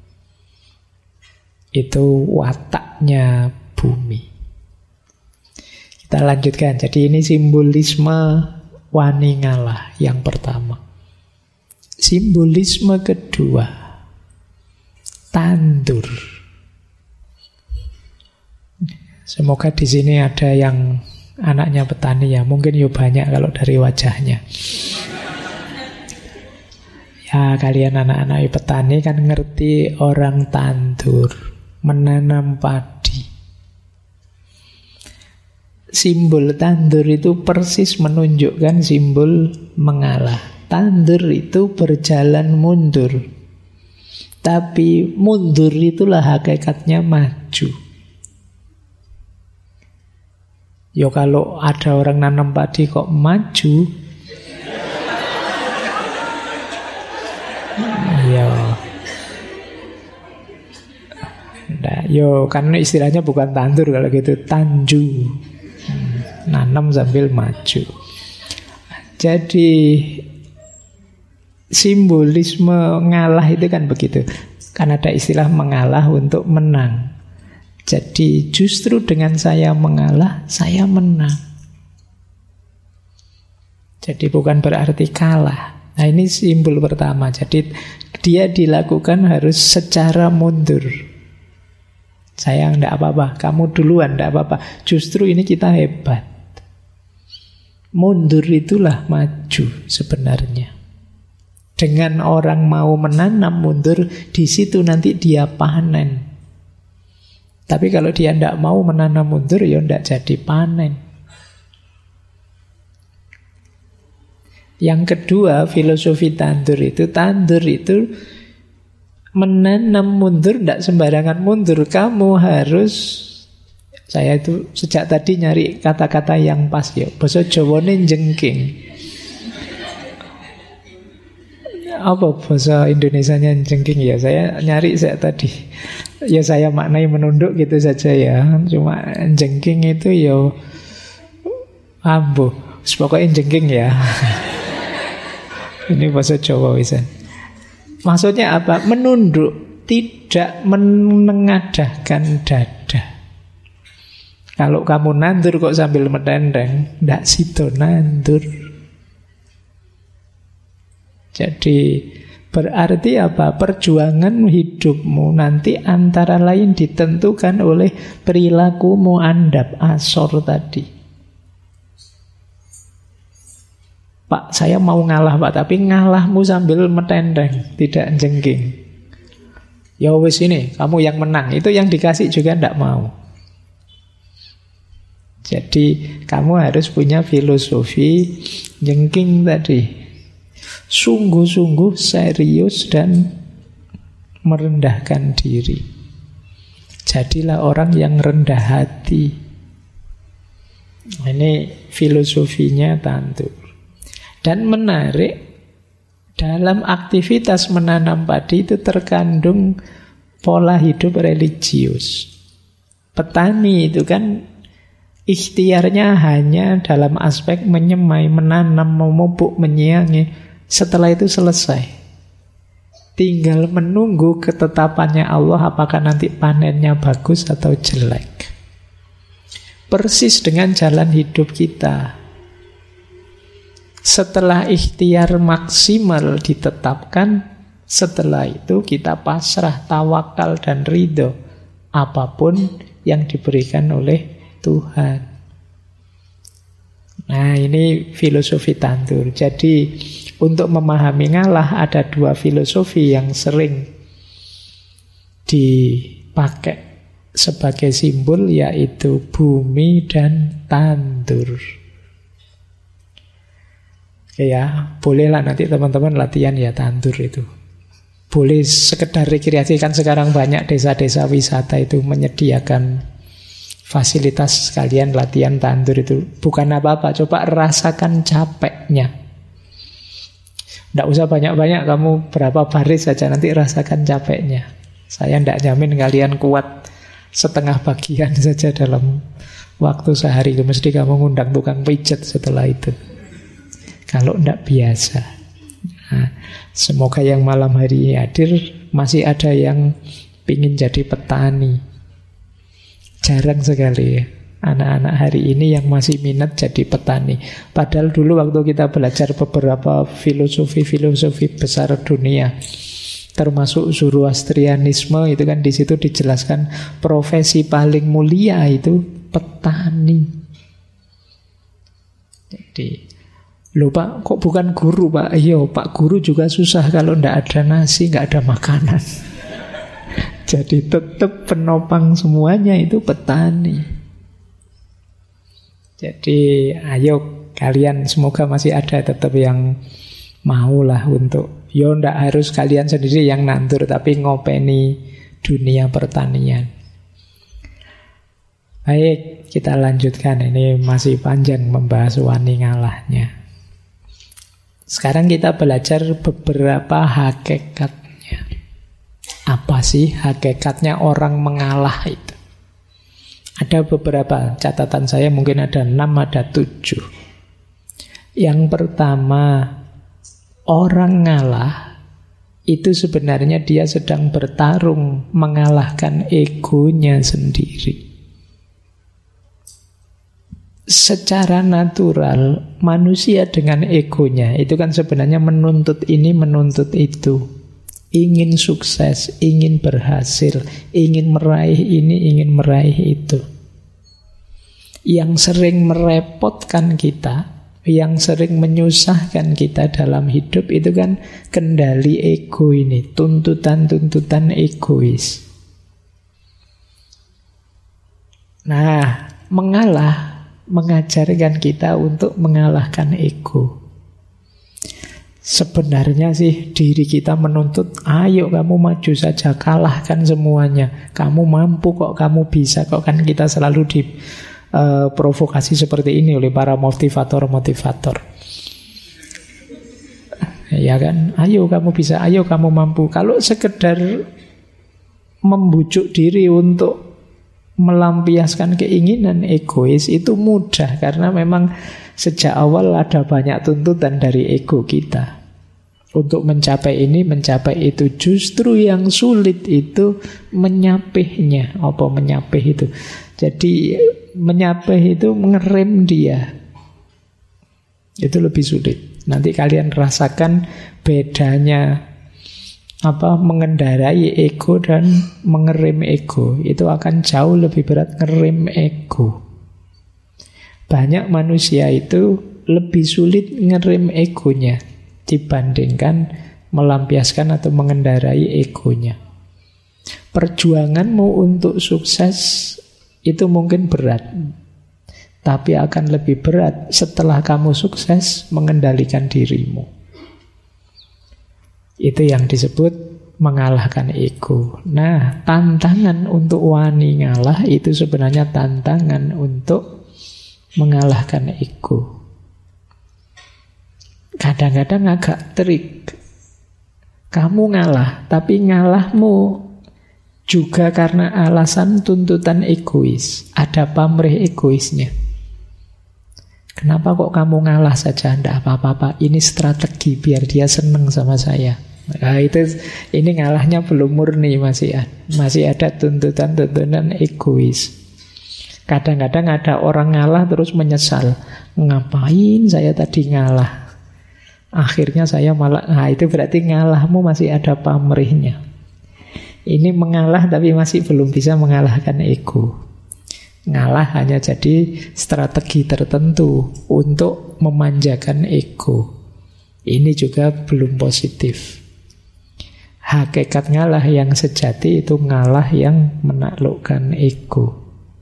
Itu wataknya bumi. Kita lanjutkan. Jadi ini simbolisme wani ngalah yang pertama. Simbolisme kedua, tandur. Semoga di sini ada yang anaknya petani ya. Mungkin ya banyak kalau dari wajahnya. Ya, kalian anak-anak petani kan ngerti orang tandur, menanam padi. Simbol tandur itu persis menunjukkan simbol mengalah. Tandur itu berjalan mundur. Tapi mundur itulah hakikatnya maju. Yo kalau ada orang nanam padi kok maju, Yo. Nah, yo kan istilahnya bukan tandur kalau gitu, tanju. Nanam sambil maju. Jadi simbolisme ngalah itu kan begitu. Kan ada istilah mengalah untuk menang. Jadi justru dengan saya mengalah, saya menang. Jadi bukan berarti kalah. Nah ini simbol pertama. Jadi dia dilakukan harus secara mundur. Saya enggak apa-apa, kamu duluan enggak apa-apa. Justru ini kita hebat. Mundur itulah maju sebenarnya. Dengan orang mau menanam mundur, di situ nanti dia panen. Tapi kalau dia tidak mau menanam mundur, ya tidak jadi panen. Yang kedua, filosofi tandur itu menanam mundur, tidak sembarangan mundur. Kamu harus, saya itu sejak tadi nyari kata-kata yang pas ya. Basa Jawane jengking. Apa bahasa Indonesianya jengking ya? Saya nyari sejak tadi. Ya saya maknai menunduk gitu saja ya. Cuma jengking itu ya ambo. Pokoknya jengking ya. Ini bahasa Jawa bisa. Maksudnya apa? Menunduk, tidak menengadahkan dada. Kalau kamu nandur kok sambil menendeng, ndak sido nandur. Jadi berarti apa? Perjuangan hidupmu nanti antara lain ditentukan oleh perilakumu andap asor tadi. Pak, saya mau ngalah Pak, tapi ngalahmu sambil metendeng, tidak jengking. Ya wis ini, kamu yang menang. Itu yang dikasih juga tidak mau. Jadi kamu harus punya filosofi jengking tadi. Sungguh-sungguh serius dan merendahkan diri. Jadilah orang yang rendah hati. Ini filosofinya tandur. Dan menarik, dalam aktivitas menanam padi itu terkandung pola hidup religius. Petani itu kan ikhtiarnya hanya dalam aspek menyemai, menanam, memupuk, menyiangi. Setelah itu selesai. Tinggal menunggu ketetapannya Allah apakah nanti panennya bagus atau jelek. Persis dengan jalan hidup kita. Setelah ikhtiar maksimal ditetapkan, setelah itu kita pasrah, tawakal dan ridho apapun yang diberikan oleh Tuhan. Nah ini filosofi tandur. Jadi untuk memahami ngalah ada dua filosofi yang sering dipakai sebagai simbol, yaitu bumi dan tandur. Oke ya, bolehlah nanti teman-teman latihan ya tandur itu. Boleh sekedar rekreasi, kan sekarang banyak desa-desa wisata itu menyediakan fasilitas sekalian latihan tandur itu. Bukan apa-apa, coba rasakan capeknya. Tidak usah banyak-banyak, kamu berapa baris saja nanti rasakan capeknya. Saya tidak jamin kalian kuat setengah bagian saja dalam waktu sehari. Mesti kamu ngundang tukang pijat setelah itu. Kalau tidak biasa. Nah, semoga yang malam hari ini hadir masih ada yang pingin jadi petani. Jarang sekali ya anak-anak hari ini yang masih minat jadi petani. Padahal dulu waktu kita belajar beberapa filosofi besar dunia, termasuk Zoroastrianisme, itu kan di situ dijelaskan profesi paling mulia itu petani. Jadi, loh Pak, kok bukan guru Pak? Iya Pak, guru juga susah kalau tidak ada nasi, nggak ada makanan. Jadi tetap penopang semuanya itu petani. Jadi ayo kalian, semoga masih ada tetap yang maulah untuk, yo ndak harus kalian sendiri yang nandur, tapi ngopeni dunia pertanian. Baik, kita lanjutkan. Ini masih panjang membahas wani ngalahnya. Sekarang kita belajar beberapa hakikatnya. Apa sih hakikatnya orang mengalah itu? Ada beberapa, catatan saya mungkin ada 6, ada 7. Yang pertama, orang ngalah itu sebenarnya dia sedang bertarung mengalahkan egonya sendiri. Secara natural, manusia dengan egonya itu kan sebenarnya menuntut ini, menuntut itu. Ingin sukses, ingin berhasil, ingin meraih ini, ingin meraih itu. Yang sering merepotkan kita, yang sering menyusahkan kita dalam hidup itu kan kendali ego ini, tuntutan-tuntutan egois. Nah, mengalah mengajarkan kita untuk mengalahkan ego. Sebenarnya sih diri kita menuntut, ayo kamu maju saja, kalahkan semuanya. Kamu mampu kok, kamu bisa kok. Kan kita selalu diprovokasi seperti ini oleh para motivator-motivator. Ya kan, ayo kamu bisa, ayo kamu mampu. Kalau sekedar membujuk diri untuk melampiaskan keinginan egois itu mudah, karena memang sejak awal ada banyak tuntutan dari ego kita untuk mencapai ini, mencapai itu. Justru yang sulit itu menyapihnya. Apa menyapih itu? Jadi menyapih itu mengerem dia. Itu lebih sulit. Nanti kalian rasakan bedanya mengendarai ego dan mengerem ego. Itu akan jauh lebih berat ngerem ego. Banyak manusia itu lebih sulit ngerem egonya dibandingkan melampiaskan atau mengendarai egonya. Perjuanganmu untuk sukses itu mungkin berat, tapi akan lebih berat setelah kamu sukses mengendalikan dirimu. Itu yang disebut mengalahkan ego. Nah, tantangan untuk wani ngalah itu sebenarnya tantangan untuk mengalahkan ego. Kadang-kadang agak trik. Kamu ngalah, tapi ngalahmu juga karena alasan tuntutan egois. Ada pamrih egoisnya. Kenapa kok kamu ngalah saja? Tidak apa-apa, ini strategi biar dia seneng sama saya. Nah, ini ngalahnya belum murni, masih ada tuntutan-tuntutan egois. Kadang-kadang ada orang ngalah terus menyesal. Ngapain saya tadi ngalah? Akhirnya saya malah, itu berarti ngalahmu masih ada pamrihnya. Ini mengalah tapi masih belum bisa mengalahkan ego. Ngalah hanya jadi strategi tertentu untuk memanjakan ego. Ini juga belum positif. Hakikat ngalah yang sejati itu ngalah yang menaklukkan ego.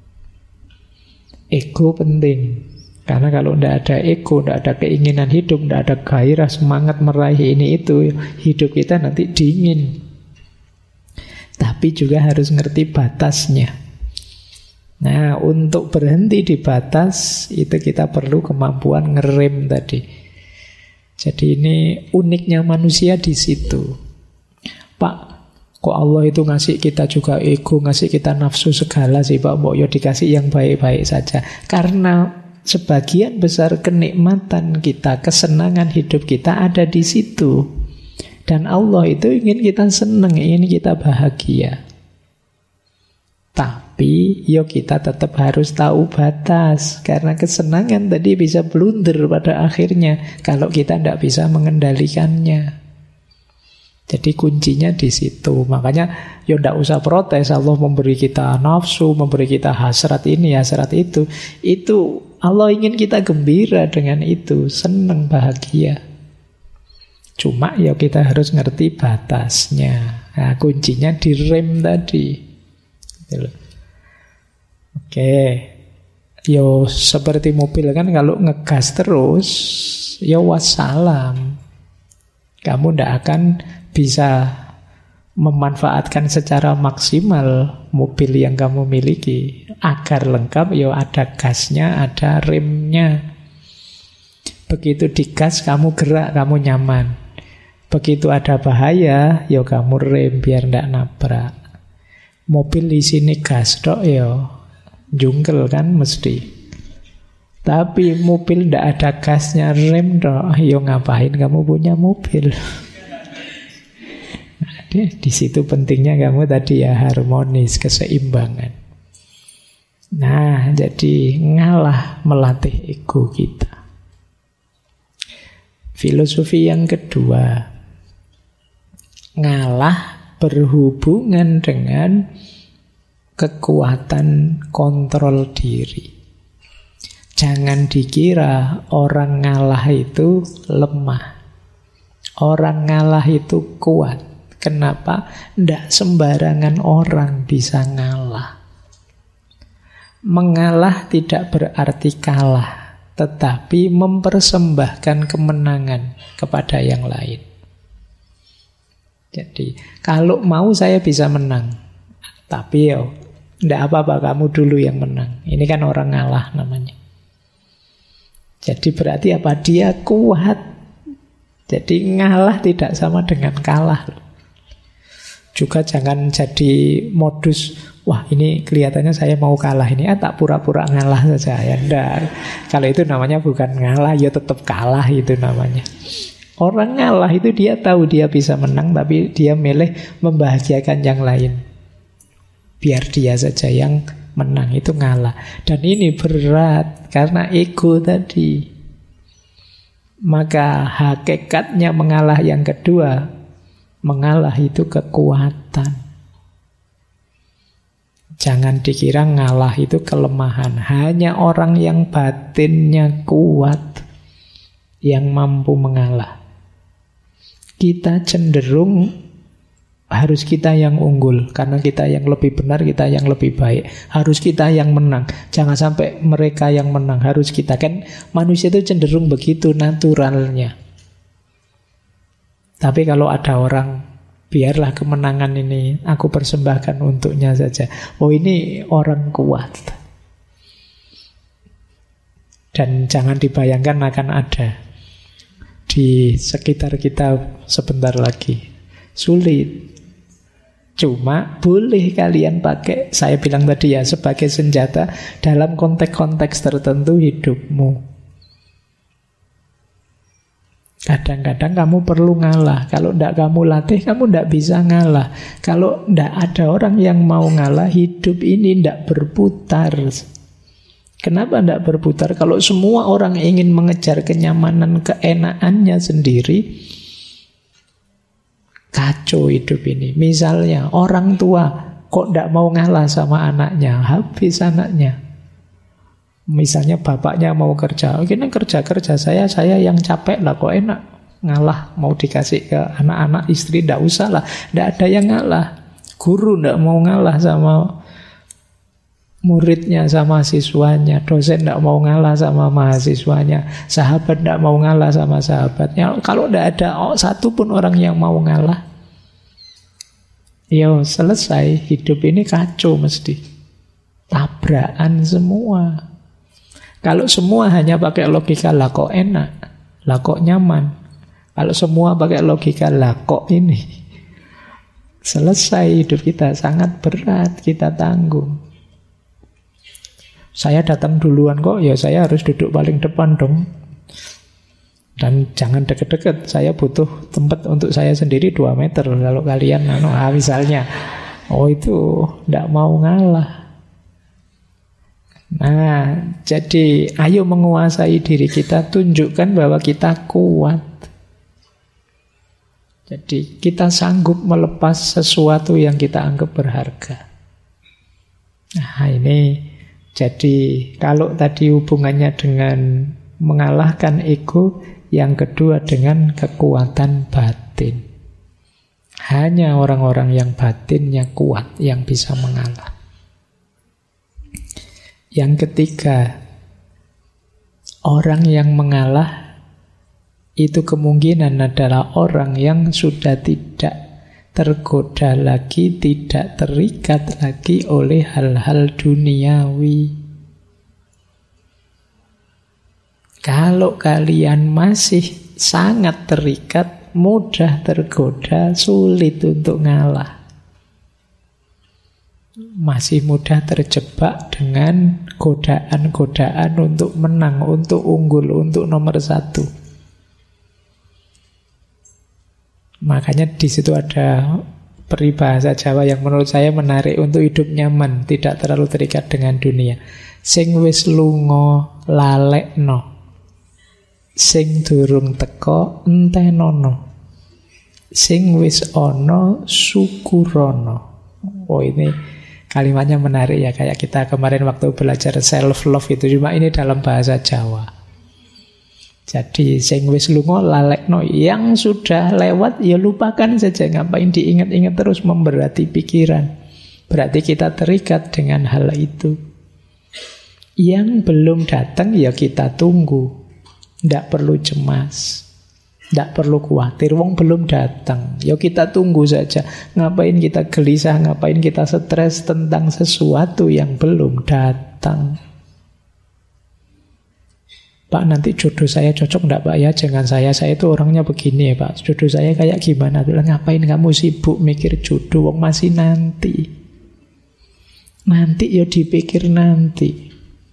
Ego penting. Karena kalau tidak ada ego, tidak ada keinginan hidup, tidak ada gairah, semangat meraih ini itu, hidup kita nanti dingin. Tapi juga harus ngerti batasnya. Nah, untuk berhenti di batas itu kita perlu kemampuan ngerem tadi. Jadi ini uniknya manusia di situ. Pak, kok Allah itu ngasih kita juga ego, ngasih kita nafsu segala sih Pak? Mbok yo dikasih yang baik-baik saja. Karena sebagian besar kenikmatan kita, kesenangan hidup kita ada di situ. Dan Allah itu ingin kita senang, ingin kita bahagia. Tapi kita tetap harus tahu batas. Karena kesenangan tadi bisa blunder pada akhirnya kalau kita tidak bisa mengendalikannya. Jadi kuncinya di situ. Makanya tidak usah protes. Allah memberi kita nafsu, memberi kita hasrat ini, hasrat itu. Itu Allah ingin kita gembira dengan itu, senang, bahagia. Cuma kita harus ngerti batasnya. Nah, kuncinya di rem tadi. Oke. Seperti mobil kan, kalau ngegas terus, wassalam. Kamu tidak akan bisa memanfaatkan secara maksimal mobil yang kamu miliki. Agar lengkap, ada gasnya, ada remnya. Begitu digas kamu gerak, kamu nyaman. Begitu ada bahaya, ya kamu rem biar ndak nabrak. Mobil di sini gas tok ya jungkel kan mesti. Tapi mobil ndak ada gasnya, rem tok, ya ngapain kamu punya mobil? Nah, di situ pentingnya kamu tadi ya harmonis, keseimbangan. Nah, jadi ngalah melatih ego kita. Filosofi yang kedua, ngalah berhubungan dengan kekuatan kontrol diri. Jangan dikira orang ngalah itu lemah. Orang ngalah itu kuat. Kenapa? Ndak sembarangan orang bisa ngalah. Mengalah tidak berarti kalah, tetapi mempersembahkan kemenangan kepada yang lain. Jadi, kalau mau saya bisa menang. Tapi ya, ndak apa-apa, kamu dulu yang menang. Ini kan orang ngalah namanya. Jadi berarti apa? Dia kuat. Jadi ngalah tidak sama dengan kalah. Juga jangan jadi modus, wah ini kelihatannya saya mau kalah ini, tak pura-pura ngalah saja. Ya enggak. Kalau itu namanya bukan ngalah, ya tetap kalah itu namanya. Orang ngalah itu dia tahu dia bisa menang, tapi dia milih membahagiakan yang lain. Biar dia saja yang menang, itu ngalah. Dan ini berat karena ego tadi. Maka hakikatnya mengalah yang kedua, mengalah itu kekuatan. Jangan dikira ngalah itu kelemahan. Hanya orang yang batinnya kuat yang mampu mengalah. Kita cenderung harus kita yang unggul, karena kita yang lebih benar, kita yang lebih baik. Harus kita yang menang. Jangan sampai mereka yang menang, harus kita. Kan manusia itu cenderung begitu naturalnya. Tapi kalau ada orang, biarlah kemenangan ini aku persembahkan untuknya saja. Oh, ini orang kuat. Dan jangan dibayangkan akan ada di sekitar kita sebentar lagi. Sulit. Cuma boleh kalian pakai, saya bilang tadi ya, sebagai senjata dalam konteks-konteks tertentu hidupmu. Kadang-kadang kamu perlu ngalah. Kalau tidak kamu latih, kamu tidak bisa ngalah. Kalau tidak ada orang yang mau ngalah, hidup ini tidak berputar. Kenapa tidak berputar? Kalau semua orang ingin mengejar kenyamanan, keenakannya sendiri, kacau hidup ini. Misalnya orang tua kok tidak mau ngalah sama anaknya, habis anaknya. Misalnya bapaknya mau kerja, ini kerja saya yang capek lah, kok enak ngalah mau dikasih ke anak-anak, istri tidak usah lah, tidak ada yang ngalah. Guru tidak mau ngalah sama muridnya, sama siswanya. Dosen tidak mau ngalah sama mahasiswanya. Sahabat tidak mau ngalah sama sahabatnya. Kalau tidak ada satu pun orang yang mau ngalah, ya selesai. Hidup ini kacau mesti. Tabrakan semua. Kalau semua hanya pakai logika, lah kok enak, lah kok nyaman. Kalau semua pakai logika, lah kok ini, selesai hidup kita. Sangat berat kita tanggung. Saya datang duluan kok, ya saya harus duduk paling depan dong. Dan jangan deket-deket, saya butuh tempat untuk saya sendiri 2 meter. Kalau kalian misalnya, oh itu tidak mau ngalah. Nah, jadi ayo menguasai diri kita, tunjukkan bahwa kita kuat. Jadi kita sanggup melepas sesuatu yang kita anggap berharga. Nah ini, jadi kalau tadi hubungannya dengan mengalahkan ego, yang kedua dengan kekuatan batin. Hanya orang-orang yang batinnya kuat yang bisa mengalah. Yang ketiga, orang yang mengalah itu kemungkinan adalah orang yang sudah tidak tergoda lagi, tidak terikat lagi oleh hal-hal duniawi. Kalau kalian masih sangat terikat, mudah tergoda, sulit untuk ngalah. Masih mudah terjebak dengan godaan-godaan untuk menang, untuk unggul, untuk nomor satu. Makanya di situ ada peribahasa Jawa yang menurut saya menarik untuk hidup nyaman, tidak terlalu terikat dengan dunia. Sing wis lunga lalekno, sing durung teka entenono, sing wis ana syukurono. Oh, ini kalimatnya menarik ya, kayak kita kemarin waktu belajar self love itu, cuma ini dalam bahasa Jawa. Jadi sing wis lunga lalekno, yang sudah lewat ya lupakan saja, ngapain diingat-ingat terus memberati pikiran. Berarti kita terikat dengan hal itu. Yang belum datang ya kita tunggu. Tidak perlu cemas, tidak perlu khawatir, wong belum datang, ya kita tunggu saja. Ngapain kita gelisah, ngapain kita stres tentang sesuatu yang belum datang. Pak, nanti jodoh saya cocok enggak Pak ya? Jangan saya itu orangnya begini ya Pak, jodoh saya kayak gimana? Bilang, ngapain kamu sibuk mikir jodoh, wong masih nanti. Nanti ya dipikir nanti.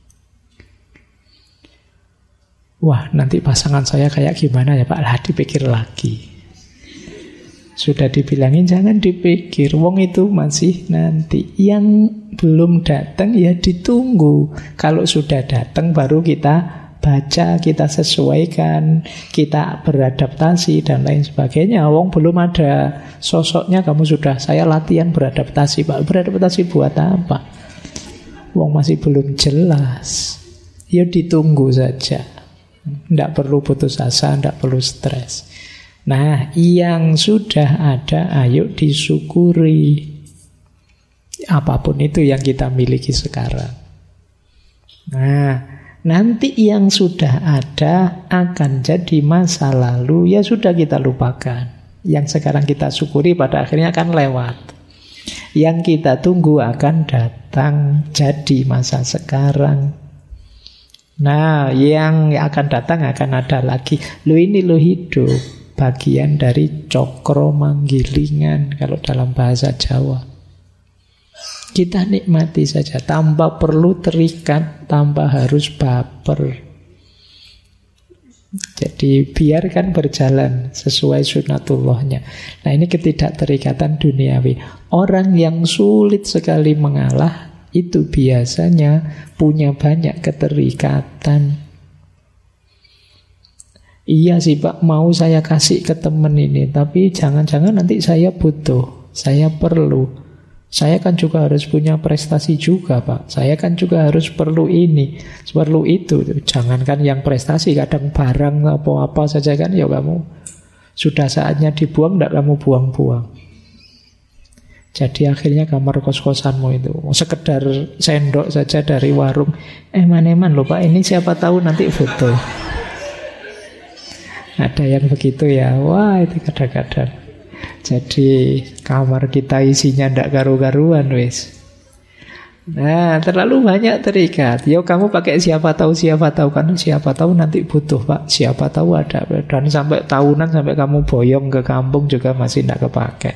Wah, nanti pasangan saya kayak gimana ya Pak? Lah, dipikir lagi. Sudah dibilangin jangan dipikir, wong itu masih nanti. Yang belum datang ya ditunggu. Kalau sudah datang baru kita baca, kita sesuaikan, kita beradaptasi dan lain sebagainya. Wong belum ada sosoknya, kamu sudah, saya latihan beradaptasi Pak. Beradaptasi buat apa? Wong masih belum jelas. Ya ditunggu saja. Tidak perlu putus asa, tidak perlu stres. Nah, yang sudah ada ayo disyukuri. Apapun itu yang kita miliki sekarang. Nah, nanti yang sudah ada akan jadi masa lalu, ya sudah kita lupakan. Yang sekarang kita syukuri pada akhirnya akan lewat. Yang kita tunggu akan datang jadi masa sekarang. Nah, yang akan datang akan ada lagi. Lo ini lo hidup, bagian dari cokro manggilingan kalau dalam bahasa Jawa. Kita nikmati saja tanpa perlu terikat, tanpa harus baper. Jadi biarkan berjalan sesuai sunatullahnya. Nah, ini ketidakterikatan duniawi. Orang yang sulit sekali mengalah itu biasanya punya banyak keterikatan. Iya sih Pak, mau saya kasih ke teman ini, tapi jangan-jangan nanti saya butuh, saya perlu. Saya kan juga harus punya prestasi juga Pak. Saya kan juga harus perlu ini, perlu itu. Jangankan yang prestasi, kadang barang apa-apa saja kan, ya kamu sudah saatnya dibuang, tidak kamu buang-buang. Jadi akhirnya kamar kos-kosanmu itu sekedar sendok saja dari warung. Man loh Pak, ini siapa tahu nanti foto. Ada yang begitu ya. Wah, itu kadang-kadang. Jadi kamar kita isinya ndak karu-karuan wis. Nah, terlalu banyak terikat. Yo kamu pakai siapa tahu kan, siapa tahu nanti butuh Pak, siapa tahu ada. Dan sampai tahunan, sampai kamu boyong ke kampung juga masih ndak kepake.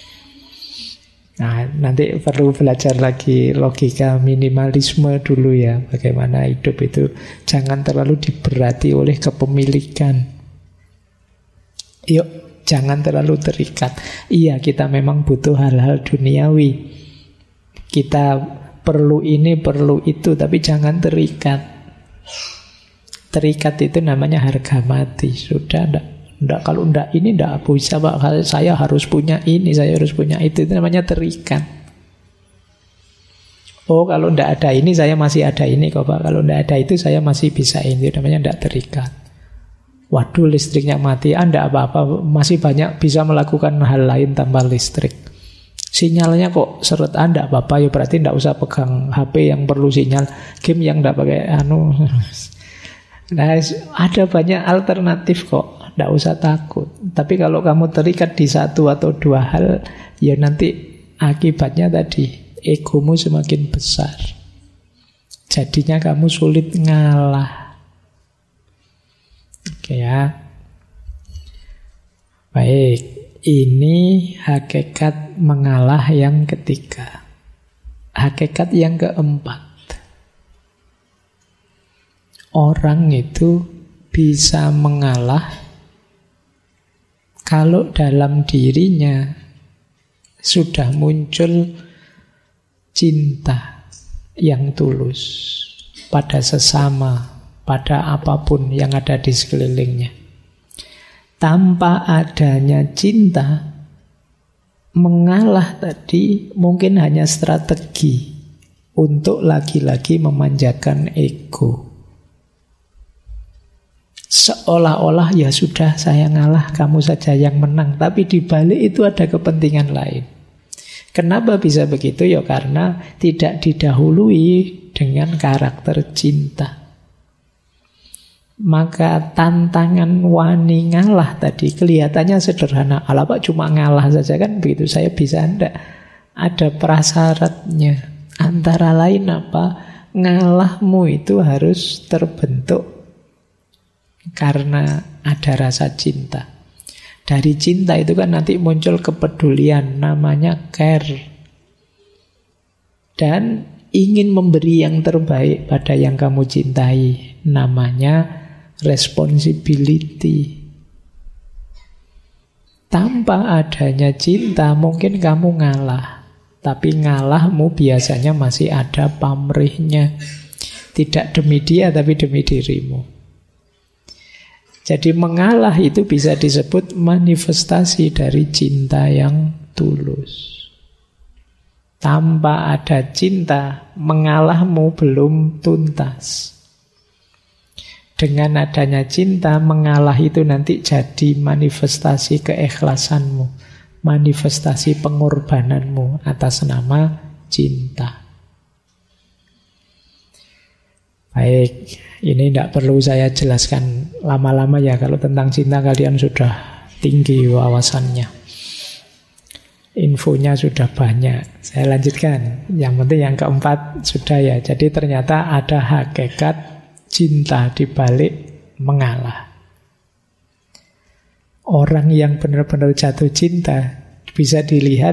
Nah, nanti perlu belajar lagi logika minimalisme dulu ya. Bagaimana hidup itu jangan terlalu diberati oleh kepemilikan. Yuk, jangan terlalu terikat. Iya, kita memang butuh hal-hal duniawi. Kita perlu ini, perlu itu, tapi jangan terikat. Terikat itu namanya harga mati. Sudah, enggak, kalau enggak ini enggak bisa Pak. Saya harus punya ini, saya harus punya itu namanya terikat. Oh, kalau enggak ada ini saya masih ada ini kok Pak. Kalau enggak ada itu saya masih bisa ini, namanya enggak terikat. Waduh, listriknya mati, enggak apa-apa, masih banyak bisa melakukan hal lain tanpa listrik. Sinyalnya kok seret, enggak apa-apa, ya berarti enggak usah pegang HP yang perlu sinyal, game yang enggak pakai Nah, ada banyak alternatif kok. Tidak usah takut. Tapi kalau kamu terikat di satu atau dua hal, ya nanti akibatnya tadi egomu semakin besar. Jadinya kamu sulit ngalah. Oke ya. Baik, ini hakikat mengalah yang ketiga. Hakikat yang keempat. Orang itu bisa mengalah kalau dalam dirinya sudah muncul cinta yang tulus pada sesama, pada apapun yang ada di sekelilingnya. Tanpa adanya cinta, mengalah tadi mungkin hanya strategi untuk lagi-lagi memanjakan ego. Seolah-olah ya sudah saya ngalah, kamu saja yang menang. Tapi di balik itu ada kepentingan lain. Kenapa bisa begitu? Ya karena tidak didahului dengan karakter cinta. Maka tantangan wani ngalah tadi kelihatannya sederhana. Alah Pak cuma ngalah saja kan begitu, saya bisa enggak? Ada prasyaratnya. Antara lain apa? Ngalahmu itu harus terbentuk karena ada rasa cinta. Dari cinta itu kan nanti muncul kepedulian, namanya care. Dan ingin memberi yang terbaik pada yang kamu cintai, namanya responsibility. Tanpa adanya cinta mungkin kamu ngalah, tapi ngalahmu biasanya masih ada pamrihnya. Tidak demi dia tapi demi dirimu. Jadi mengalah itu bisa disebut manifestasi dari cinta yang tulus. Tanpa ada cinta, mengalahmu belum tuntas. Dengan adanya cinta, mengalah itu nanti jadi manifestasi keikhlasanmu, manifestasi pengorbananmu atas nama cinta. Baik, ini tidak perlu saya jelaskan lama-lama ya. Kalau tentang cinta kalian sudah tinggi wawasannya, infonya sudah banyak. Saya lanjutkan. Yang penting yang keempat sudah ya. Jadi ternyata ada hakikat cinta di balik mengalah. Orang yang benar-benar jatuh cinta bisa dilihat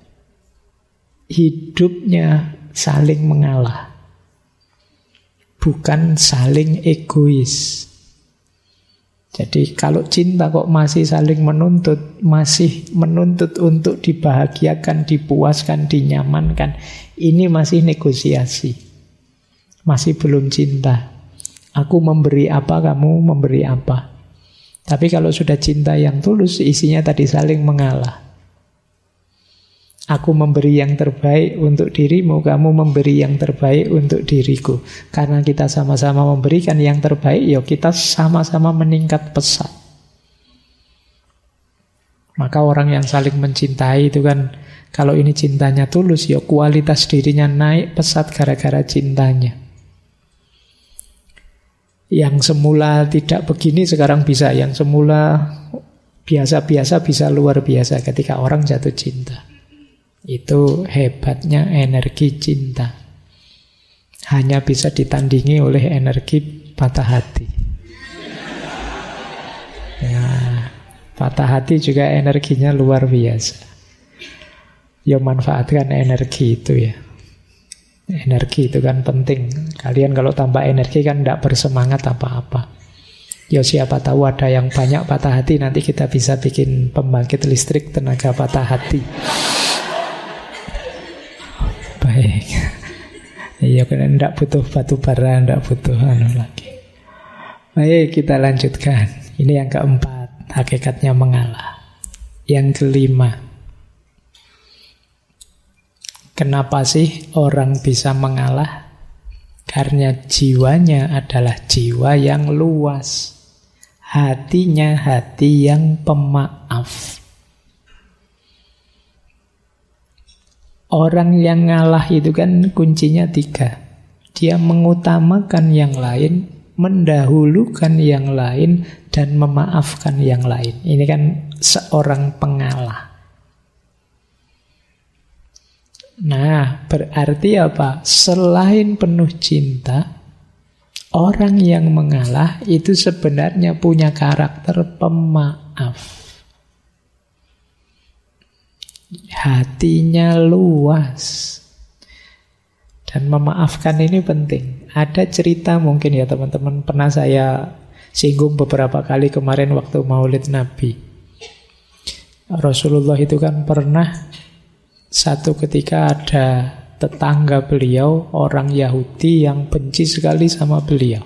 hidupnya saling mengalah, bukan saling egois. Jadi kalau cinta kok masih saling menuntut, masih menuntut untuk dibahagiakan, dipuaskan, dinyamankan, ini masih negosiasi, masih belum cinta. Aku memberi apa, kamu memberi apa. Tapi kalau sudah cinta yang tulus, isinya tadi saling mengalah. Aku memberi yang terbaik untuk dirimu, kamu memberi yang terbaik untuk diriku. Karena kita sama-sama memberikan yang terbaik, ya kita sama-sama meningkat pesat. Maka orang yang saling mencintai itu kan, kalau ini cintanya tulus, ya kualitas dirinya naik pesat gara-gara cintanya. Yang semula tidak begini sekarang bisa, yang semula biasa-biasa bisa luar biasa ketika orang jatuh cinta. Itu hebatnya energi cinta. Hanya bisa ditandingi oleh energi patah hati. Ya, patah hati juga energinya luar biasa. Ya manfaatkan energi itu ya. Energi itu kan penting. Kalian kalau tambah energi kan tidak bersemangat apa-apa. Ya siapa tahu ada yang banyak patah hati, nanti kita bisa bikin pembangkit listrik tenaga patah hati. Baik. Iya kan tidak butuh batu bara, tidak butuh lagi. Baik, kita lanjutkan. Ini yang keempat, hakikatnya mengalah. Yang kelima, kenapa sih orang bisa mengalah? Karena jiwanya adalah jiwa yang luas. Hatinya hati yang pemaaf. Orang yang ngalah itu kan kuncinya 3. Dia mengutamakan yang lain, mendahulukan yang lain, dan memaafkan yang lain. Ini kan seorang pengalah. Nah, berarti apa? Selain penuh cinta, Orang yang mengalah itu sebenarnya punya karakter pemaaf. Hatinya luas. Dan memaafkan ini penting. Ada cerita mungkin ya teman-teman, pernah saya singgung beberapa kali kemarin waktu Maulid Nabi. Rasulullah itu kan pernah satu ketika ada tetangga beliau, orang Yahudi yang benci sekali sama beliau.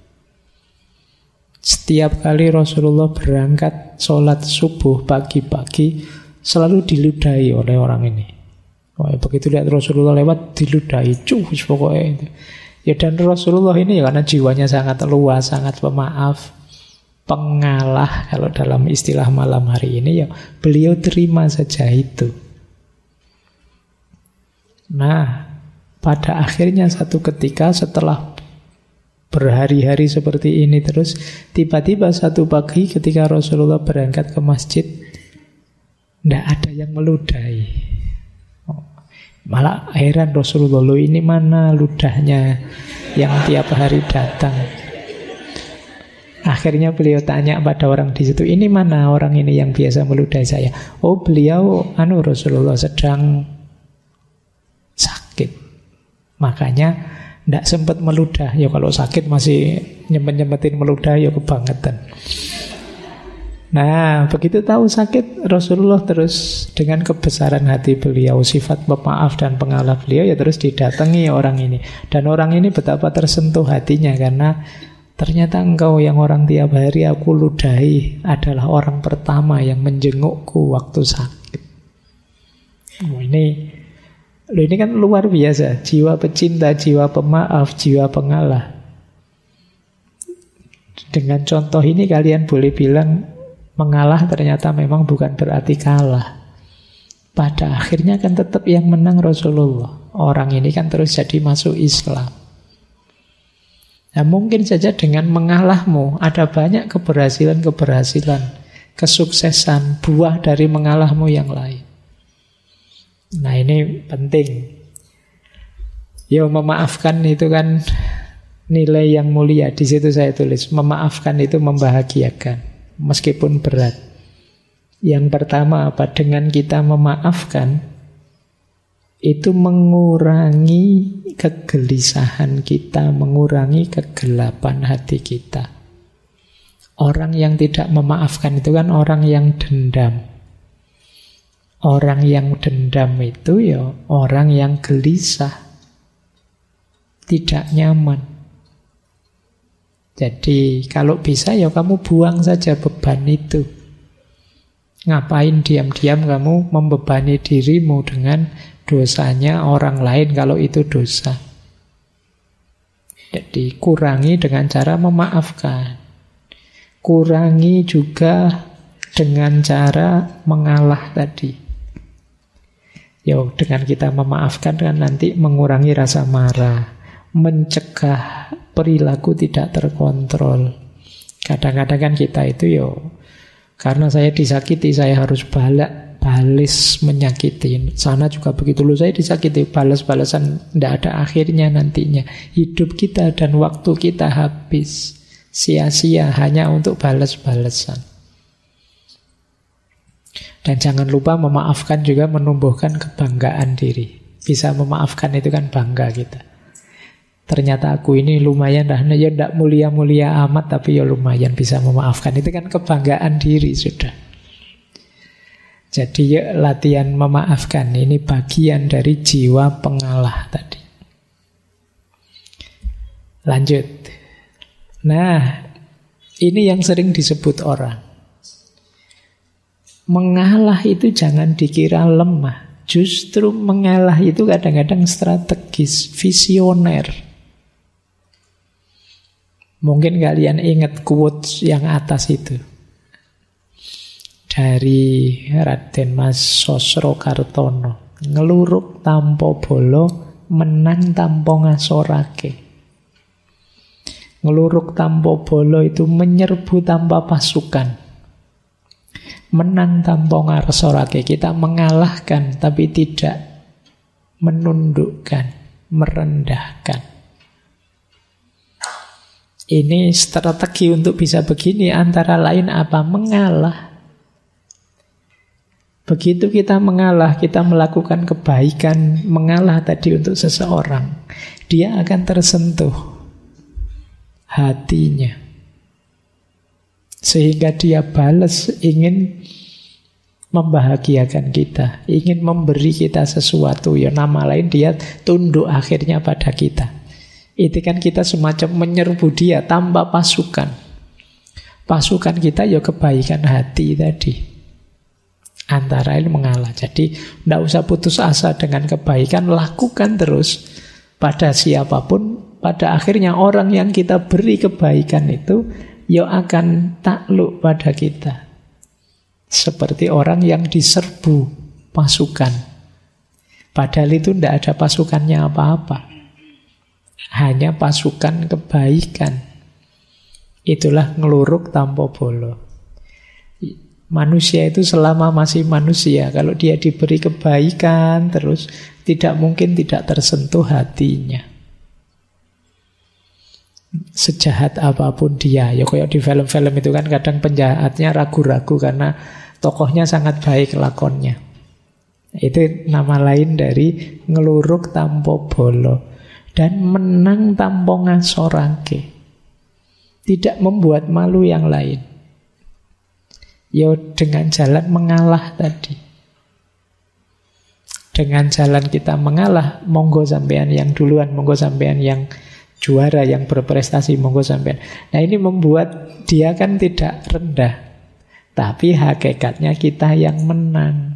Setiap kali Rasulullah berangkat sholat subuh pagi-pagi, selalu diludahi oleh orang ini. Begitu lihat Rasulullah lewat, diludahi, cuus pokoknya itu. Ya, dan Rasulullah ini ya karena jiwanya sangat luas, sangat pemaaf, pengalah, kalau dalam istilah malam hari ini, ya beliau terima saja itu. Nah, pada akhirnya satu ketika setelah berhari-hari seperti ini terus, tiba-tiba satu pagi ketika Rasulullah berangkat ke masjid, tidak ada yang meludahi. Malah heran Rasulullah, loh ini mana ludahnya yang tiap hari datang. Akhirnya beliau tanya pada orang di situ, ini mana orang ini yang biasa meludahi saya? Oh, beliau Rasulullah sedang sakit, makanya tidak sempat meludah. Ya kalau sakit masih nyempet-nyempetin meludah, ya kebangetan. Nah, begitu tahu sakit, Rasulullah terus dengan kebesaran hati beliau, sifat pemaaf dan pengalah beliau, ya terus didatangi orang ini. Dan orang ini betapa tersentuh hatinya, karena ternyata engkau yang orang tiap hari aku ludahi adalah orang pertama yang menjengukku waktu sakit. Ini kan luar biasa, jiwa pecinta, jiwa pemaaf, jiwa pengalah. Dengan contoh ini kalian boleh bilang mengalah ternyata memang bukan berarti kalah. Pada akhirnya kan tetap yang menang Rasulullah. Orang ini kan terus jadi masuk Islam. Nah, mungkin saja dengan mengalahmu ada banyak keberhasilan-keberhasilan, kesuksesan, buah dari mengalahmu yang lain. Nah, ini penting. Ya, memaafkan itu kan nilai yang mulia. Di situ saya tulis, memaafkan itu membahagiakan meskipun berat. Yang pertama apa? Dengan kita memaafkan itu mengurangi kegelisahan kita, mengurangi kegelapan hati kita. Orang yang tidak memaafkan itu kan orang yang dendam. Orang yang dendam itu ya orang yang gelisah, tidak nyaman. Jadi kalau bisa ya kamu buang saja beban itu. Ngapain diam-diam kamu membebani dirimu dengan dosanya orang lain kalau itu dosa. Jadi kurangi dengan cara memaafkan. Kurangi juga dengan cara mengalah tadi. Ya, dengan kita memaafkan kan nanti mengurangi rasa marah, mencegah perilaku tidak terkontrol. Kadang-kadang kan kita itu karena saya disakiti, saya harus balas menyakiti. Sana juga begitu, loh saya disakiti, balas-balasan tidak ada akhirnya nantinya. Hidup kita dan waktu kita habis sia-sia hanya untuk balas-balasan. Dan jangan lupa memaafkan juga menumbuhkan kebanggaan diri. Bisa memaafkan itu kan bangga kita. Ternyata aku ini lumayan dah, ya tidak mulia-mulia amat, tapi ya lumayan bisa memaafkan. Itu kan kebanggaan diri sudah. Jadi ya latihan memaafkan, ini bagian dari jiwa pengalah tadi. Lanjut. Nah, ini yang sering disebut orang. Mengalah itu jangan dikira lemah. Justru mengalah itu kadang-kadang strategis, visioner. Mungkin kalian ingat quotes yang atas itu. Dari Raden Mas Sosrokartono. Ngeluruk tanpa bolo, menang tanpa ngasorake. Ngeluruk tanpa bolo itu menyerbu tanpa pasukan. Menang tanpa ngasorake, kita mengalahkan tapi tidak menundukkan, merendahkan. Ini strategi untuk bisa begini antara lain apa? Mengalah. Begitu kita mengalah, kita melakukan kebaikan, mengalah tadi untuk seseorang, dia akan tersentuh hatinya. Sehingga dia balas, ingin membahagiakan kita, ingin memberi kita sesuatu. Ya nama lain dia tunduk akhirnya pada kita. Itu kan kita semacam menyerbu dia tanpa pasukan. Pasukan kita ya kebaikan hati tadi. Antara lain mengalah. Jadi tidak usah putus asa dengan kebaikan, lakukan terus pada siapapun. Pada akhirnya orang yang kita beri kebaikan itu ya akan takluk pada kita. Seperti orang yang diserbu pasukan. Padahal itu tidak ada pasukannya apa-apa. Hanya pasukan kebaikan. Itulah ngeluruk tanpa bolo. Manusia itu selama masih manusia, kalau dia diberi kebaikan terus, tidak mungkin tidak tersentuh hatinya. Sejahat apapun dia. Ya kayak di film-film itu kan kadang penjahatnya ragu-ragu karena tokohnya sangat baik lakonnya. Itu nama lain dari ngeluruk tanpa bolo. Dan menang tanpa ngasorake. Tidak membuat malu yang lain. Ya dengan jalan mengalah tadi. Dengan jalan kita mengalah, monggo sampean yang duluan, monggo sampean yang juara, yang berprestasi, monggo sampean. Nah ini membuat dia kan tidak rendah. Tapi hakikatnya kita yang menang.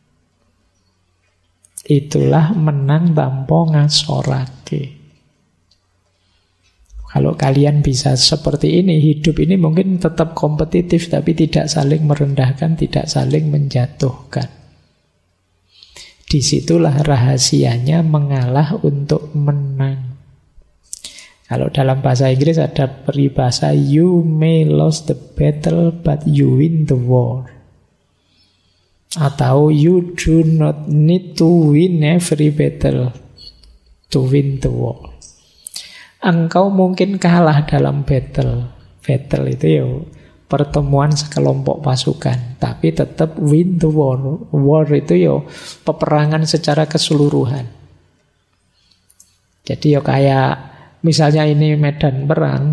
Itulah menang tanpa ngasorake. Kalau kalian bisa seperti ini, hidup ini mungkin tetap kompetitif, tapi tidak saling merendahkan, tidak saling menjatuhkan. Disitulah rahasianya mengalah untuk menang. Kalau dalam bahasa Inggris ada peribahasa, you may lose the battle, but you win the war. Atau you do not need to win every battle to win the war. Engkau mungkin kalah dalam battle. Battle itu ya pertemuan sekelompok pasukan, tapi tetap win the war. War itu ya peperangan secara keseluruhan. Jadi ya kayak misalnya ini medan perang,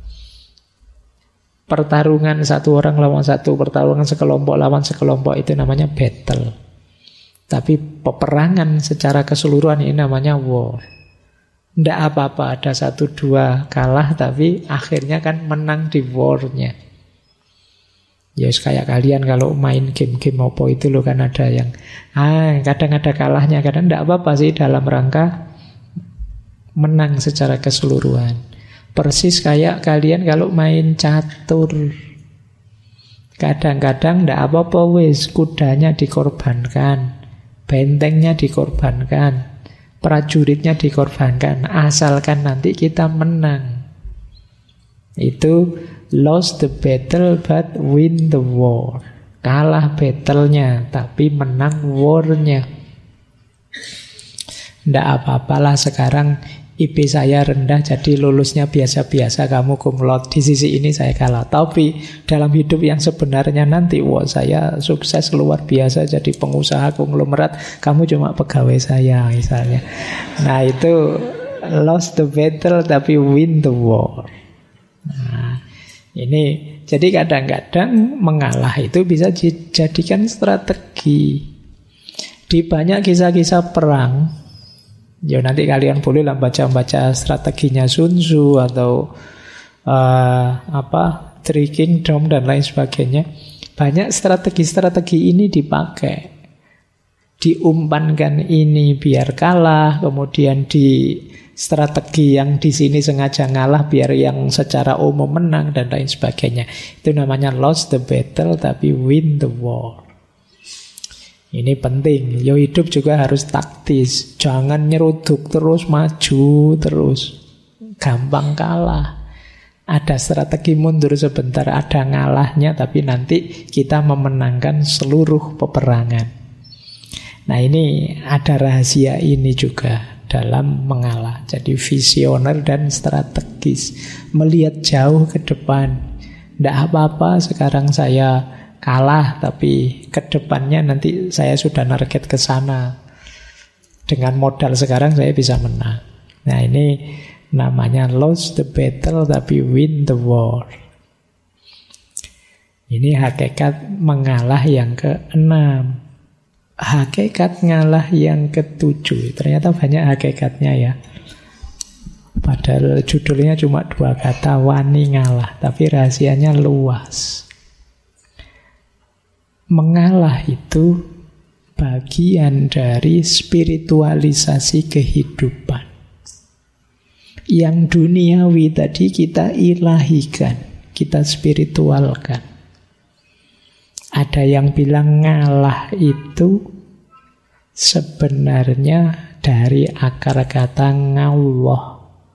pertarungan satu orang lawan satu, pertarungan sekelompok lawan sekelompok, itu namanya battle. Tapi peperangan secara keseluruhan ini namanya war. Tidak apa-apa ada 1-2 kalah, tapi akhirnya kan menang di war-nya. Ya kayak kalian kalau main game-game apa itu loh, kan ada yang kadang ada kalahnya, kadang tidak apa-apa sih, dalam rangka menang secara keseluruhan. Persis kayak kalian kalau main catur, kadang-kadang tidak apa-apa wis, kudanya dikorbankan, bentengnya dikorbankan, prajuritnya dikorbankan, asalkan nanti kita menang. Itu lost the battle but win the war. Kalah battle-nya tapi menang war-nya. Tidak apa-apalah sekarang IP saya rendah, jadi lulusnya biasa-biasa, kamu cum laude. Di sisi ini saya kalah. Tapi dalam hidup yang sebenarnya nanti, wah saya sukses luar biasa, jadi pengusaha konglomerat, kamu cuma pegawai saya misalnya. Nah itu lost the battle tapi win the war. Nah ini jadi kadang-kadang mengalah itu bisa dijadikan strategi. Di banyak kisah-kisah perang, ya nanti kalian bolehlah baca-baca strateginya Sun Tzu atau Three Kingdom dan lain sebagainya. Banyak strategi-strategi ini dipakai. Diumpankan ini biar kalah, kemudian di strategi yang di sini sengaja ngalah biar yang secara umum menang dan lain sebagainya. Itu namanya lost the battle tapi win the war. Ini penting. Yo hidup juga harus taktis. Jangan nyeruduk terus, maju terus. Gampang kalah. Ada strategi mundur sebentar, ada ngalahnya, tapi nanti kita memenangkan seluruh peperangan. Nah ini ada rahasia ini juga dalam mengalah. Jadi visioner dan strategis, melihat jauh ke depan. Tidak apa-apa sekarang saya kalah, tapi ke depannya nanti saya sudah target ke sana. Dengan modal sekarang saya bisa menang. Nah, ini namanya lose the battle tapi win the war. Ini hakikat mengalah yang ke-6. Hakikat ngalah yang ke-7. Ternyata banyak hakikatnya ya. Padahal judulnya cuma 2 kata, wani ngalah. Tapi rahasianya luas. Mengalah itu bagian dari spiritualisasi kehidupan. Yang duniawi tadi kita ilahikan, kita spiritualkan. Ada yang bilang ngalah itu sebenarnya dari akar kata ngallah.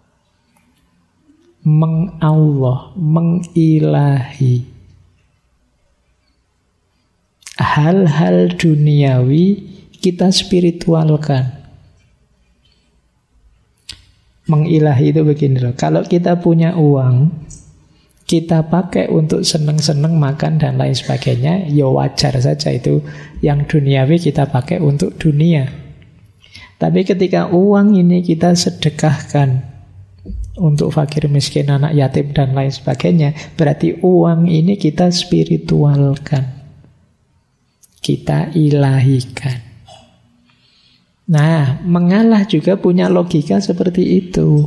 Mengallah, mengilahi. Hal-hal duniawi kita spiritualkan. Mengilahi itu begini loh. Kalau kita punya uang, kita pakai untuk seneng-seneng makan dan lain sebagainya, ya wajar saja itu. Yang duniawi kita pakai untuk dunia. Tapi ketika uang ini kita sedekahkan untuk fakir miskin, anak yatim dan lain sebagainya, berarti uang ini kita spiritualkan, kita ilahikan. Nah, mengalah juga punya logika seperti itu.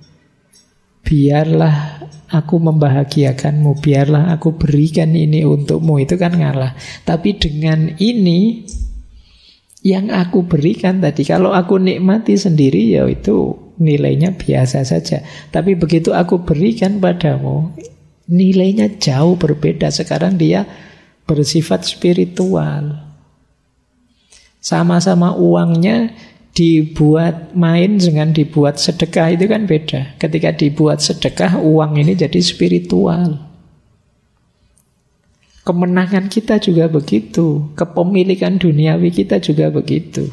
Biarlah aku membahagiakanmu, biarlah aku berikan ini untukmu, itu kan ngalah. Tapi dengan ini yang aku berikan tadi, kalau aku nikmati sendiri ya itu nilainya biasa saja. Tapi begitu aku berikan padamu, nilainya jauh berbeda. Sekarang dia bersifat spiritual. Sama-sama uangnya dibuat main dengan dibuat sedekah itu kan beda. Ketika dibuat sedekah, uang ini jadi spiritual. Kemenangan kita juga begitu. Kepemilikan duniawi kita juga begitu.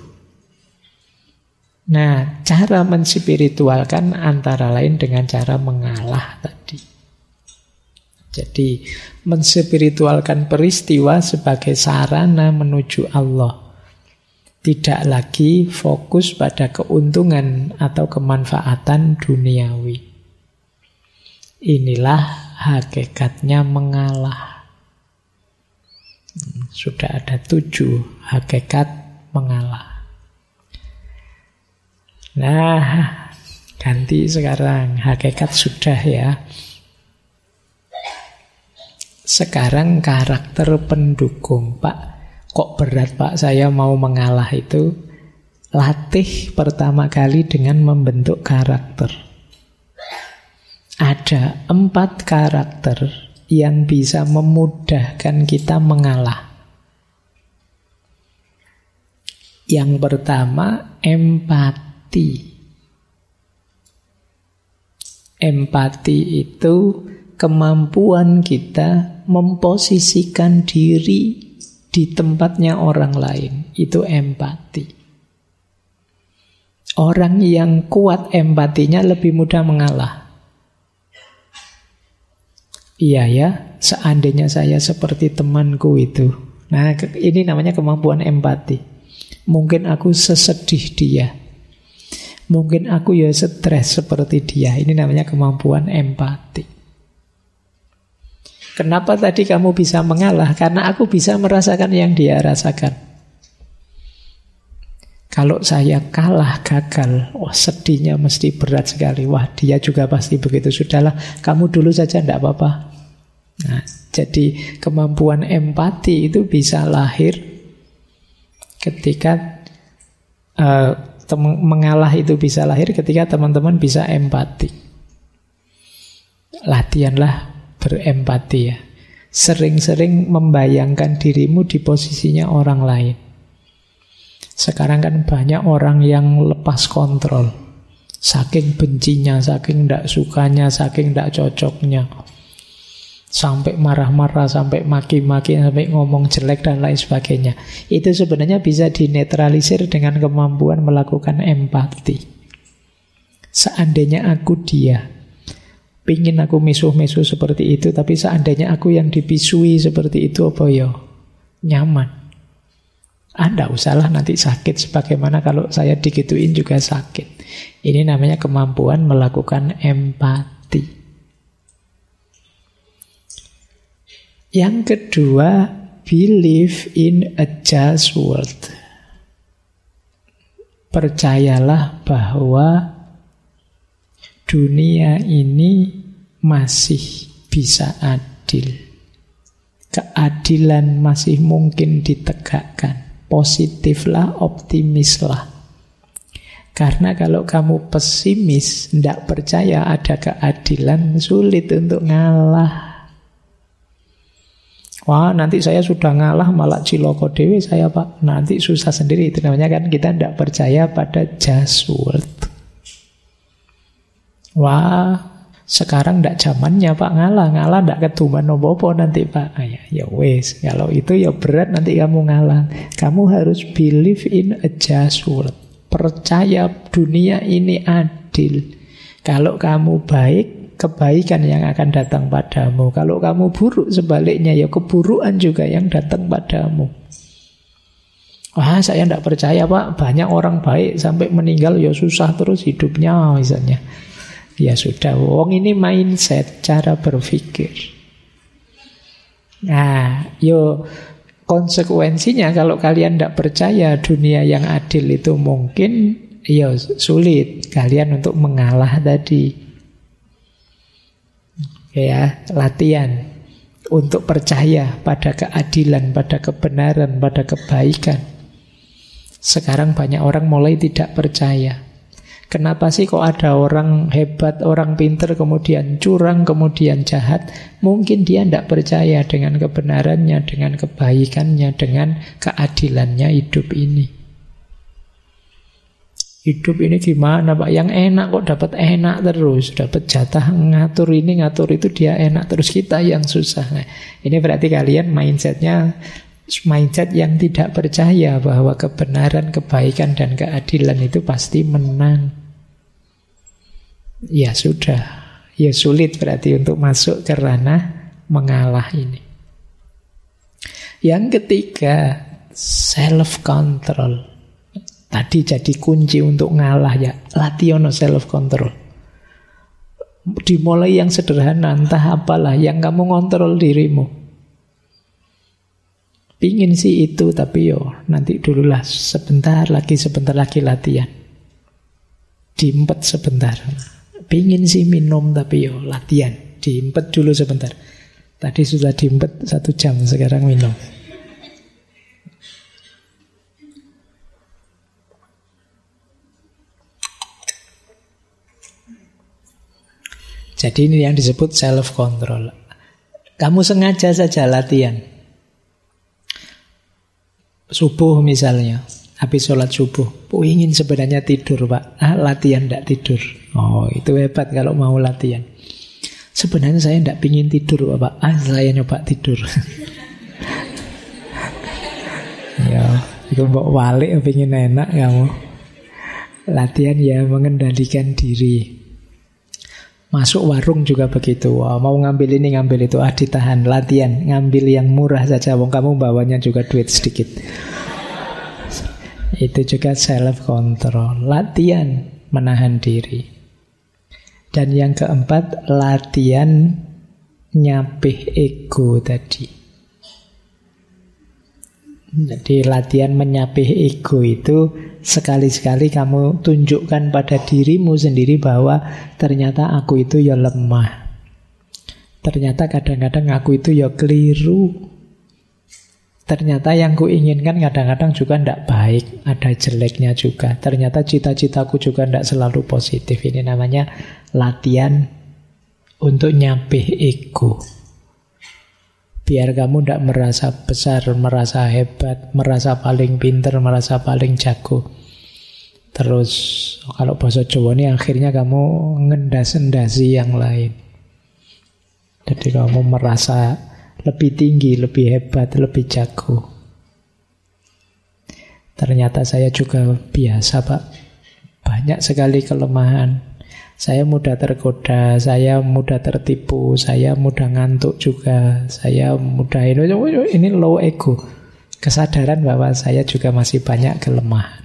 Nah, cara menspiritualkan antara lain dengan cara mengalah tadi. Jadi, menspiritualkan peristiwa sebagai sarana menuju Allah. Tidak lagi fokus pada keuntungan atau kemanfaatan duniawi. Inilah hakikatnya mengalah. Sudah ada 7 hakikat mengalah. Nah, ganti sekarang. Hakikat sudah ya. Sekarang karakter pendukung, Pak. Kok berat Pak saya mau mengalah itu? Latih pertama kali dengan membentuk karakter. Ada 4 karakter yang bisa memudahkan kita mengalah. Yang pertama, empati. Empati itu kemampuan kita memposisikan diri di tempatnya orang lain. Itu empati. Orang yang kuat empatinya lebih mudah mengalah. Iya ya, seandainya saya seperti temanku itu. Nah, ini namanya kemampuan empati. Mungkin aku sesedih dia. Mungkin aku ya stres seperti dia. Ini namanya kemampuan empati. Kenapa tadi kamu bisa mengalah? Karena aku bisa merasakan yang dia rasakan. Kalau saya kalah, gagal, wah sedihnya mesti berat sekali. Wah dia juga pasti begitu. Sudahlah, kamu dulu saja, tidak apa-apa. Nah, jadi kemampuan empati itu bisa lahir ketika mengalah itu bisa lahir ketika teman-teman bisa empati. Latihanlah berempati ya. Sering-sering membayangkan dirimu di posisinya orang lain. Sekarang kan banyak orang yang lepas kontrol. Saking bencinya, saking tidak sukanya, saking tidak cocoknya. Sampai marah-marah, sampai maki-maki, sampai ngomong jelek dan lain sebagainya. Itu sebenarnya bisa dinetralisir dengan kemampuan melakukan empati. Seandainya aku dia, pingin aku misuh-misuh seperti itu, tapi seandainya aku yang dipisui seperti itu, apa ya? Nyaman. Anda usahlah nanti sakit sebagaimana kalau saya digituin juga sakit. Ini namanya kemampuan melakukan empati. Yang kedua, believe in a just world. Percayalah bahwa dunia ini masih bisa adil. Keadilan masih mungkin ditegakkan. Positiflah, optimislah. Karena kalau kamu pesimis, tidak percaya ada keadilan, sulit untuk ngalah. Wah, nanti saya sudah ngalah malah ciloko dewe saya Pak. Nanti susah sendiri. Itu namanya kan kita tidak percaya pada just world. Wah, sekarang tidak zamannya Pak ngalah tidak ketuman nopo-nopo nanti Pak. Ya wes, kalau itu ya berat nanti kamu ngalah. Kamu harus believe in a just world. Percaya dunia ini adil. Kalau kamu baik, kebaikan yang akan datang padamu. Kalau kamu buruk, sebaliknya ya keburukan juga yang datang padamu. Wah, saya tidak percaya Pak, banyak orang baik sampai meninggal ya susah terus hidupnya misalnya. Ya sudah, wong ini mindset, cara berpikir. Nah, yo konsekuensinya kalau kalian tidak percaya dunia yang adil itu mungkin, ya sulit kalian untuk mengalah tadi. Ya, latihan untuk percaya pada keadilan, pada kebenaran, pada kebaikan. Sekarang banyak orang mulai tidak percaya. Kenapa sih kok ada orang hebat, orang pinter, kemudian curang, kemudian jahat? Mungkin dia tidak percaya dengan kebenarannya, dengan kebaikannya, dengan keadilannya hidup ini. Hidup ini gimana Pak? Yang enak kok dapat enak terus, dapat jatah ngatur ini, ngatur itu, dia enak terus, kita yang susah. Nah, ini berarti kalian mindsetnya mindset yang tidak percaya bahwa kebenaran, kebaikan, dan keadilan itu pasti menang. Ya sudah, ya sulit berarti untuk masuk ke ranah mengalah ini. Yang ketiga, self-control. Tadi jadi kunci untuk ngalah ya, latih self-control. Dimulai yang sederhana, entah apalah, yang kamu ngontrol dirimu. Pingin sih itu, tapi nanti dululah, sebentar lagi latihan. Diempet sebentar. Pingin sih minum, tapi latihan. Diempet dulu sebentar. Tadi sudah diempet 1 jam, sekarang minum. Jadi ini yang disebut self-control. Kamu sengaja saja latihan. Subuh misalnya, habis sholat subuh, ingin sebenarnya tidur Pak, latihan tidak tidur. Oh, itu hebat kalau mau latihan. Sebenarnya saya tidak ingin tidur Pak, saya nyoba tidur. Ya, itu mbok walik pengen enak kamu. Latihan ya mengendalikan diri. Masuk warung juga begitu. Mau ngambil ini, ngambil itu, ditahan, latihan. Ngambil yang murah saja, wong kamu bawanya juga duit sedikit. Itu juga self-control. Latihan menahan diri. Dan yang keempat, latihan nyapih ego tadi. Jadi latihan menyapih ego itu sekali-sekali kamu tunjukkan pada dirimu sendiri bahwa ternyata aku itu ya lemah. Ternyata kadang-kadang aku itu ya keliru. Ternyata yang kuinginkan kadang-kadang juga tidak baik, ada jeleknya juga. Ternyata cita-citaku juga tidak selalu positif. Ini namanya latihan untuk nyapih ego. Biar kamu tidak merasa besar, merasa hebat, merasa paling pinter, merasa paling jago. Terus kalau bahasa Jawa ini akhirnya kamu ngendas-endasi yang lain. Jadi kamu merasa lebih tinggi, lebih hebat, lebih jago. Ternyata saya juga biasa Pak. Banyak sekali kelemahan. Saya mudah tergoda, saya mudah tertipu, saya mudah ngantuk juga, saya mudah ini low ego. Kesadaran bahwa saya juga masih banyak kelemahan.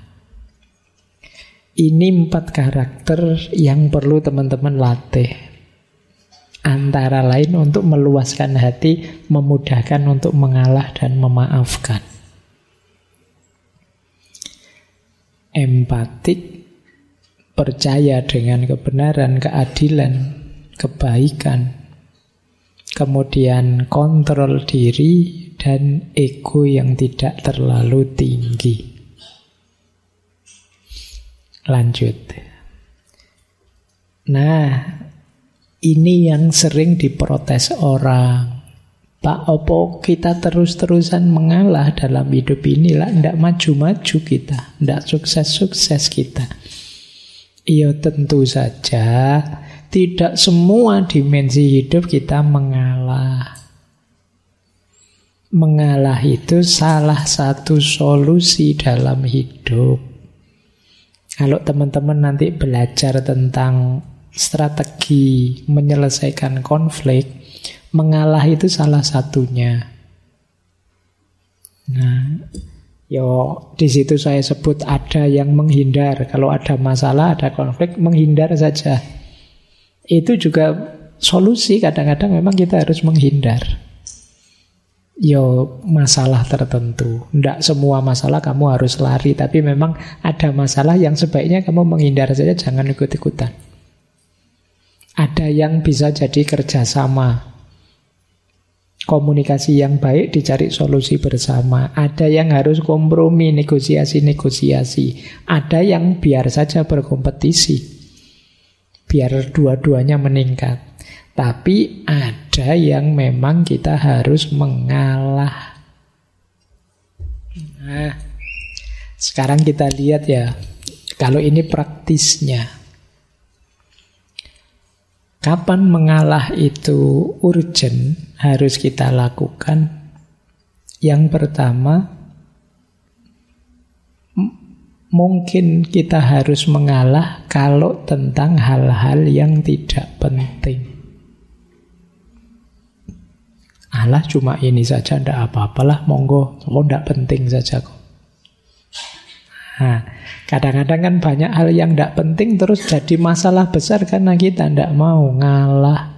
Ini 4 karakter yang perlu teman-teman latih. Antara lain untuk meluaskan hati, memudahkan untuk mengalah dan memaafkan. Empatik, percaya dengan kebenaran, keadilan, kebaikan. Kemudian kontrol diri dan ego yang tidak terlalu tinggi. Lanjut. Nah, ini yang sering diprotes orang. Pak, opo kita terus-terusan mengalah dalam hidup ini lah, ndak maju-maju kita, ndak sukses-sukses kita. Iya, tentu saja tidak semua dimensi hidup kita mengalah. Mengalah itu salah satu solusi dalam hidup. Kalau teman-teman nanti belajar tentang strategi menyelesaikan konflik, mengalah itu salah satunya. Nah, di situ saya sebut ada yang menghindar. Kalau ada masalah, ada konflik, menghindar saja. Itu juga solusi. Kadang-kadang memang kita harus menghindar. Masalah tertentu. Tidak semua masalah kamu harus lari, tapi memang ada masalah yang sebaiknya kamu menghindar saja, jangan ikut-ikutan. Ada yang bisa jadi kerjasama. Komunikasi yang baik, dicari solusi bersama. Ada yang harus kompromi, negosiasi-negosiasi. Ada yang biar saja berkompetisi, biar dua-duanya meningkat. Tapi ada yang memang kita harus mengalah. Nah, sekarang kita lihat ya, kalau ini praktisnya. Kapan mengalah itu urgent, harus kita lakukan. Yang pertama, mungkin kita harus mengalah kalau tentang hal-hal yang tidak penting. Alah, cuma ini saja, tidak apa-apalah, monggo, tidak penting saja kok. Nah, kadang-kadang kan banyak hal yang tidak penting terus jadi masalah besar karena kita tidak mau ngalah.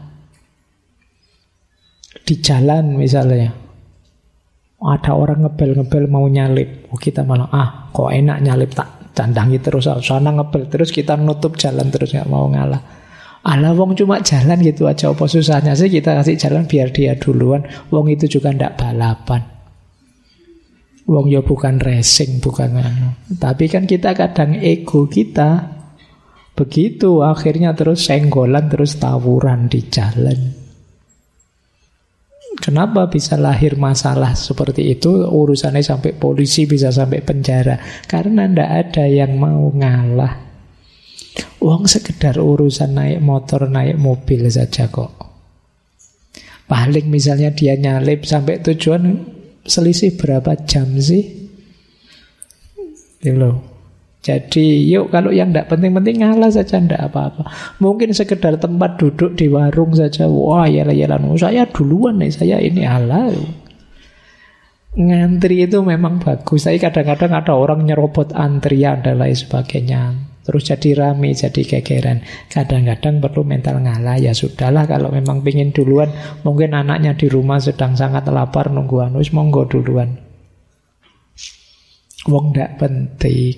Di jalan misalnya, ada orang ngebel-ngebel mau nyalip, kita malah kok enak nyalip, tak candangi terus, sana ngebel terus, kita nutup jalan terus, nggak mau ngalah. Alah, wong cuma jalan gitu aja, apa susahnya sih kita kasih jalan biar dia duluan, wong itu juga ndak balapan. Wong ya bukan racing, bukan Tapi kan kita kadang ego kita begitu, akhirnya terus senggolan, terus tawuran di jalan. Kenapa bisa lahir masalah seperti itu? Urusannya sampai polisi, bisa sampai penjara. Karena ndak ada yang mau ngalah. Wong sekedar urusan naik motor, naik mobil saja kok. Paling misalnya dia nyalip sampai tujuan, selisih berapa jam sih? Jadi yuk, kalau yang tidak penting-penting ngalah saja, tidak apa-apa. Mungkin sekedar tempat duduk di warung saja, wah yalah, saya duluan nih, saya ini alah. Ngantri itu memang bagus, tapi kadang-kadang ada orang nyerobot antrian dan lain sebagainya, terus jadi rame, jadi gegeran. Kadang-kadang perlu mental ngalah. Ya sudahlah, kalau memang pingin duluan, mungkin anaknya di rumah sedang sangat lapar nunggu anus, monggo duluan. Wong ndak penting.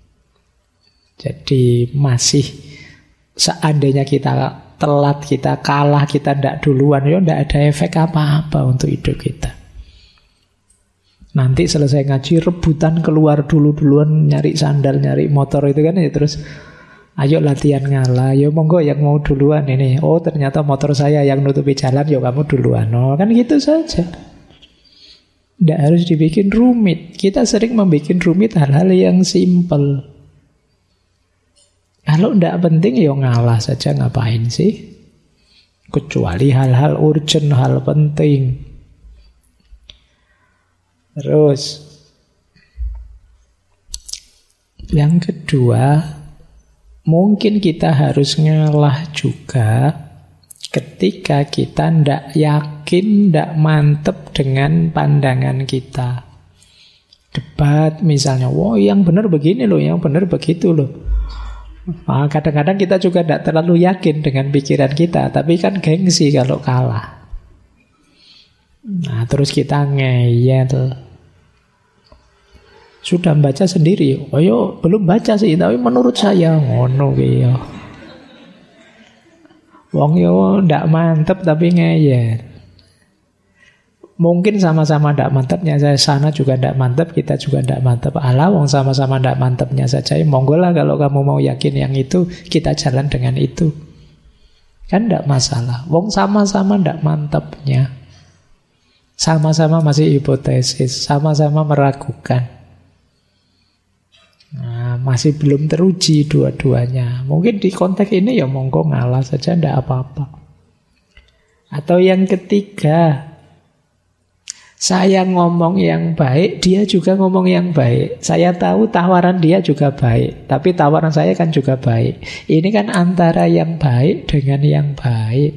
Jadi masih, seandainya kita telat, kita kalah, kita ndak duluan, ya ndak ada efek apa-apa untuk hidup kita. Nanti selesai ngaji, rebutan keluar duluan nyari sandal, nyari motor itu kan ya, terus ayo latihan ngalah, yo monggo yang mau duluan ini. Oh, ternyata motor saya yang nutupi jalan, yo kamu duluan. Oh, kan gitu saja. Tidak harus dibikin rumit. Kita sering membuat rumit hal-hal yang simpel. Kalau tidak penting, yo ngalah saja, ngapain sih? Kecuali hal-hal urgent, hal penting. Terus yang kedua, Mungkin kita harus ngalah juga ketika kita ndak yakin, ndak mantep dengan pandangan kita. Debat misalnya, wah yang benar begini loh, yang benar begitu loh. Nah, kadang-kadang kita juga ndak terlalu yakin dengan pikiran kita, tapi kan gengsi kalau kalah. Nah, terus kita ngeyel. Sudah baca sendiri, oh yo belum baca sih, tapi menurut saya ngono ki yo. Wong yo ndak mantep tapi ngeyel. Mungkin sama-sama ndak mantepnya, saya sana juga ndak mantep, kita juga ndak mantep. Alah, wong sama-sama ndak mantepnya saja. Monggo lah kalau kamu mau yakin yang itu, kita jalan dengan itu. Kan ndak masalah. Wong sama-sama ndak mantepnya. Sama-sama masih hipotesis, sama-sama meragukan. Nah, masih belum teruji dua-duanya. Mungkin di konteks ini ya monggo ngalah saja, ndak apa-apa. Atau yang ketiga, saya ngomong yang baik, dia juga ngomong yang baik. Saya tahu tawaran dia juga baik, tapi tawaran saya kan juga baik. Ini kan antara yang baik dengan yang baik.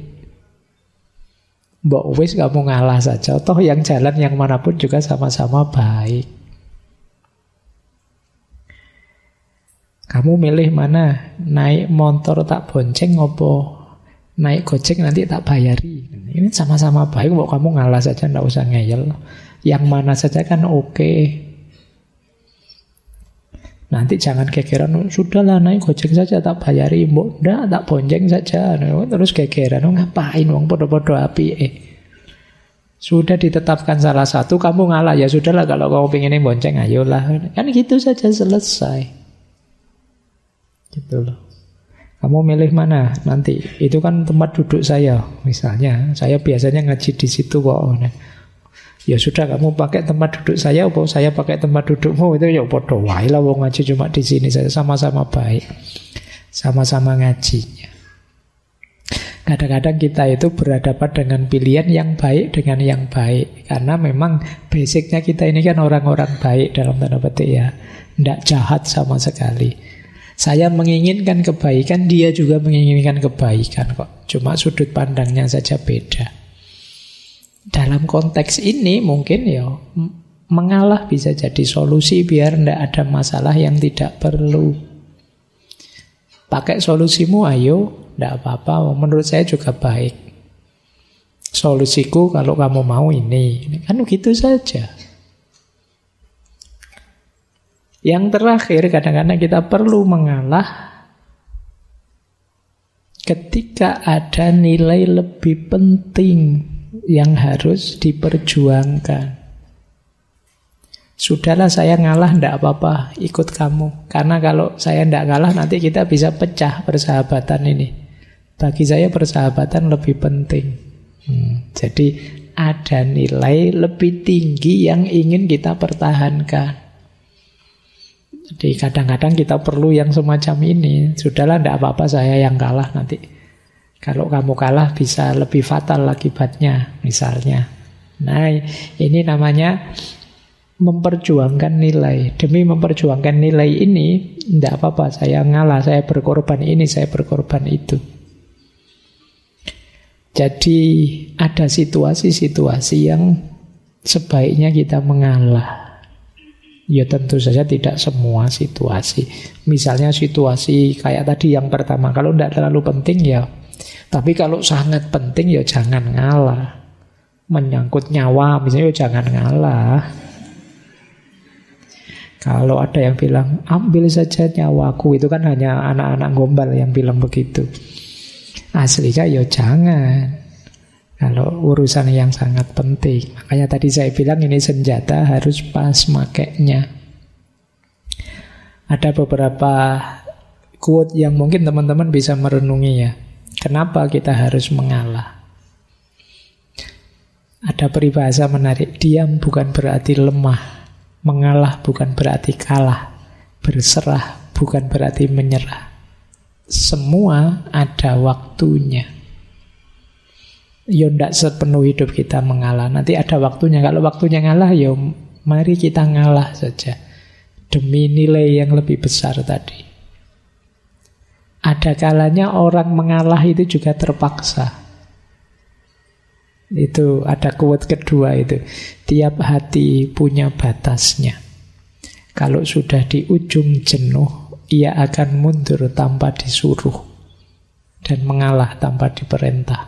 Mbok wis kamu ngalah saja, toh yang jalan yang manapun juga sama-sama baik. Kamu milih mana? Naik motor tak bonceng opo naik gojek nanti tak bayari? Ini sama-sama baik, kok kamu ngalah saja, ndak usah ngeyel. Yang mana saja kan oke. Nanti jangan gegeran, sudahlah naik gojek saja tak bayari, mbok ndak tak bonceng saja. Terus gegeran, ngapain wong podo-podo api Sudah ditetapkan salah satu, kamu ngalah, ya sudahlah kalau kamu pengen bonceng ayolah. Kan gitu saja selesai. Gitu loh. Kamu milih mana nanti? Itu kan tempat duduk saya. Misalnya, saya biasanya ngaji di situ kok. Ya sudah, kamu pakai tempat duduk saya, atau saya pakai tempat dudukmu, itu ya podo wae lah, wong ngaji cuma di sini saja, sama-sama baik. Sama-sama ngajinya. Kadang-kadang kita itu berhadapan dengan pilihan yang baik dengan yang baik. Karena memang basicnya kita ini kan orang-orang baik dalam tanda petik ya. Ndak jahat sama sekali. Saya menginginkan kebaikan, dia juga menginginkan kebaikan kok. Cuma sudut pandangnya saja beda. Dalam konteks ini mungkin ya mengalah bisa jadi solusi biar tidak ada masalah yang tidak perlu. Pakai solusimu ayo, tidak apa-apa. Menurut saya juga baik. Solusiku kalau kamu mau ini. Kan gitu saja. Yang terakhir, kadang-kadang kita perlu mengalah ketika ada nilai lebih penting yang harus diperjuangkan. Sudahlah saya ngalah, ndak apa-apa, ikut kamu. Karena kalau saya ndak ngalah nanti kita bisa pecah persahabatan ini. Bagi saya persahabatan lebih penting. Jadi ada nilai lebih tinggi yang ingin kita pertahankan. Jadi kadang-kadang kita perlu yang semacam ini. Sudahlah, tidak apa-apa saya yang kalah nanti. Kalau kamu kalah bisa lebih fatal akibatnya, misalnya. Nah, ini namanya memperjuangkan nilai. Demi memperjuangkan nilai ini, tidak apa-apa saya ngalah, saya berkorban ini, saya berkorban itu. Jadi ada situasi-situasi yang sebaiknya kita mengalah. Ya tentu saja tidak semua situasi. Misalnya situasi kayak tadi yang pertama, kalau tidak terlalu penting ya. Tapi kalau sangat penting ya jangan ngalah. Menyangkut nyawa misalnya ya jangan ngalah. Kalau ada yang bilang ambil saja nyawaku, itu kan hanya anak-anak gombal yang bilang begitu. Aslinya ya jangan. Kalau urusan yang sangat penting. Makanya tadi saya bilang ini senjata harus pas makainya. Ada beberapa quote yang mungkin teman-teman bisa merenungi ya. Kenapa kita harus mengalah? Ada peribahasa menarik. Diam bukan berarti lemah. Mengalah bukan berarti kalah. Berserah bukan berarti menyerah. Semua ada waktunya. Ya ndak sepenuh hidup kita mengalah. Nanti ada waktunya. Kalau waktunya ngalah, ya mari kita ngalah saja. Demi nilai yang lebih besar tadi. Ada kalanya orang mengalah itu juga terpaksa. Itu ada quote kedua itu. Tiap hati punya batasnya. Kalau sudah di ujung jenuh, ia akan mundur tanpa disuruh dan mengalah tanpa diperintah.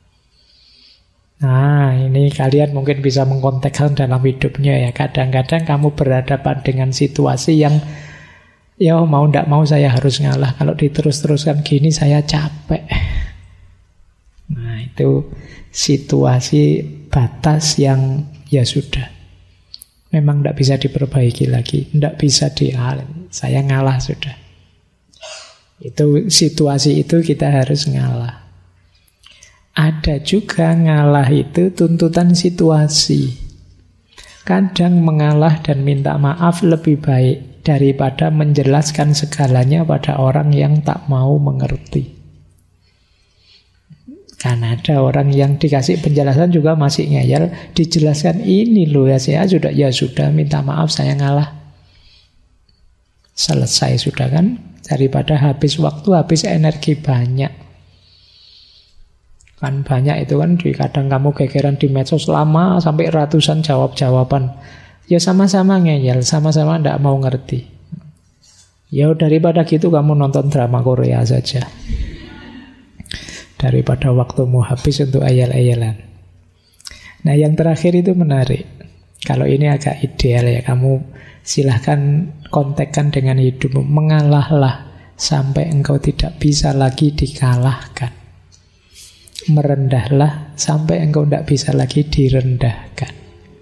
Nah, ini kalian mungkin bisa mengkontekskan dalam hidupnya ya. Kadang-kadang kamu berhadapan dengan situasi yang ya mau ndak mau saya harus ngalah. Kalau diterus-teruskan gini saya capek. Nah, itu situasi batas yang ya sudah. Memang ndak bisa diperbaiki lagi. Ndak bisa saya ngalah sudah. Itu situasi itu kita harus ngalah. Ada juga ngalah itu tuntutan situasi. Kadang mengalah dan minta maaf lebih baik daripada menjelaskan segalanya pada orang yang tak mau mengerti. Karena ada orang yang dikasih penjelasan juga masih ngeyel, dijelaskan ini loh ya saya sudah minta maaf saya ngalah. Selesai sudah kan, daripada habis waktu, habis energi banyak. Kan banyak itu kan, kadang kamu gegeran di medsos lama sampai ratusan jawab-jawaban. Ya sama-sama ngeyel, sama-sama tidak mau ngerti. Ya daripada gitu kamu nonton drama Korea saja. Daripada waktumu habis untuk ayel-ayelan. Nah yang terakhir itu menarik. Kalau ini agak ideal ya, kamu silahkan kontekkan dengan hidupmu. Mengalahlah sampai engkau tidak bisa lagi dikalahkan. Merendahlah sampai engkau tidak bisa lagi direndahkan.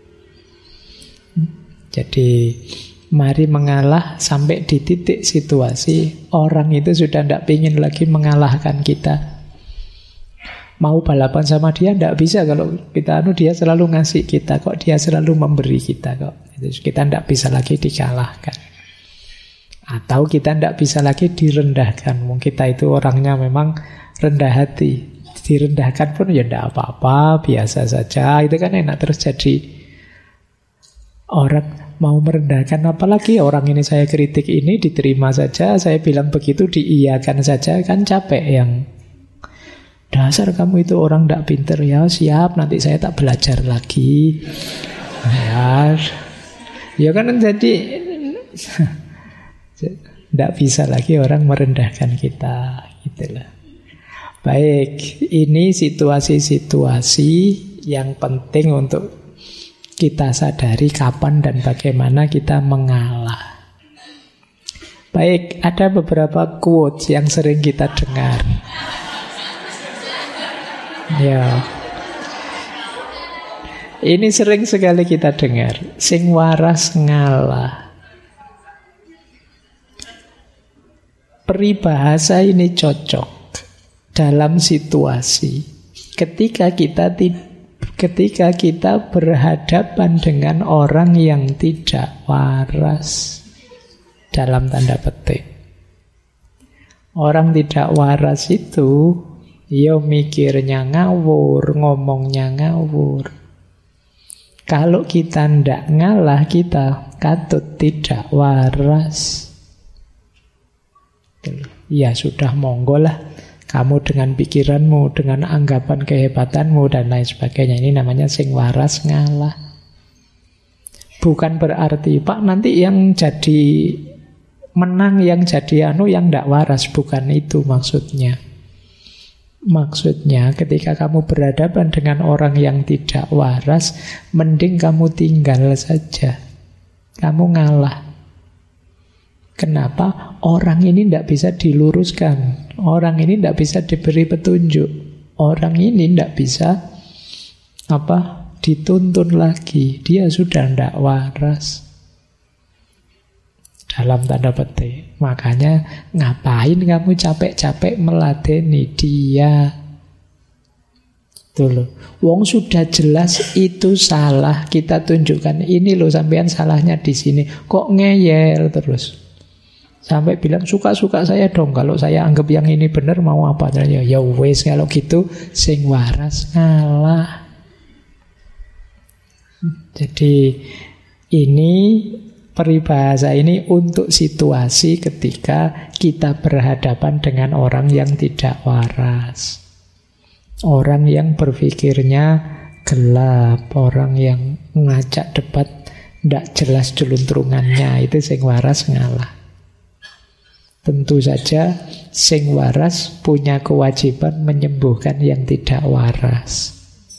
Jadi mari mengalah sampai di titik situasi orang itu sudah tidak ingin lagi mengalahkan kita. Mau balapan sama dia tidak bisa. Kalau kita dia selalu ngasih kita kok, dia selalu memberi kita kok. Kita tidak bisa lagi dikalahkan. Atau kita tidak bisa lagi direndahkan. Mungkin kita itu orangnya memang rendah hati. Direndahkan pun ya tidak apa-apa, biasa saja. Itu kan enak terus jadi orang mau merendahkan. Apalagi orang ini saya kritik ini diterima saja, saya bilang begitu diiyakan saja, kan capek yang dasar kamu itu orang tidak pinter. Ya siap, nanti saya tak belajar lagi. Ya kan jadi tidak bisa lagi orang merendahkan kita, gitulah. Baik, ini situasi-situasi yang penting untuk kita sadari kapan dan bagaimana kita mengalah. Baik, ada beberapa quotes yang sering kita dengar. Ya. Ini sering sekali kita dengar. Sing waras ngalah. Peribahasa ini cocok dalam situasi ketika kita berhadapan dengan orang yang tidak waras, dalam tanda petik. Orang tidak waras itu yo mikirnya ngawur, ngomongnya ngawur. Kalau kita ndak ngalah, kita katut tidak waras. Ya sudah, monggo lah. Kamu dengan pikiranmu, dengan anggapan kehebatanmu dan lain sebagainya. Ini namanya sing waras ngalah. Bukan berarti Pak nanti yang jadi menang, yang jadi yang ndak waras. Bukan itu maksudnya. Maksudnya ketika kamu berhadapan dengan orang yang tidak waras, mending kamu tinggal saja. Kamu ngalah. Kenapa? Orang ini tidak bisa diluruskan. Orang ini tidak bisa diberi petunjuk. Orang ini tidak bisa dituntun lagi. Dia sudah tidak waras. Dalam tanda petik. Makanya ngapain kamu capek-capek meladeni dia? Itu loh. Wong sudah jelas itu salah, kita tunjukkan ini loh sampean salahnya di sini. Kok ngeyel terus? Sampai bilang suka-suka saya dong. Kalau saya anggap yang ini benar mau apa? Ya wes kalau gitu sing waras ngalah. Jadi ini peribahasa ini untuk situasi ketika kita berhadapan dengan orang yang tidak waras. Orang yang berpikirnya gelap, orang yang ngajak debat tidak jelas jeluntrungannya, itu sing waras ngalah. Tentu saja sing waras punya kewajiban menyembuhkan yang tidak waras.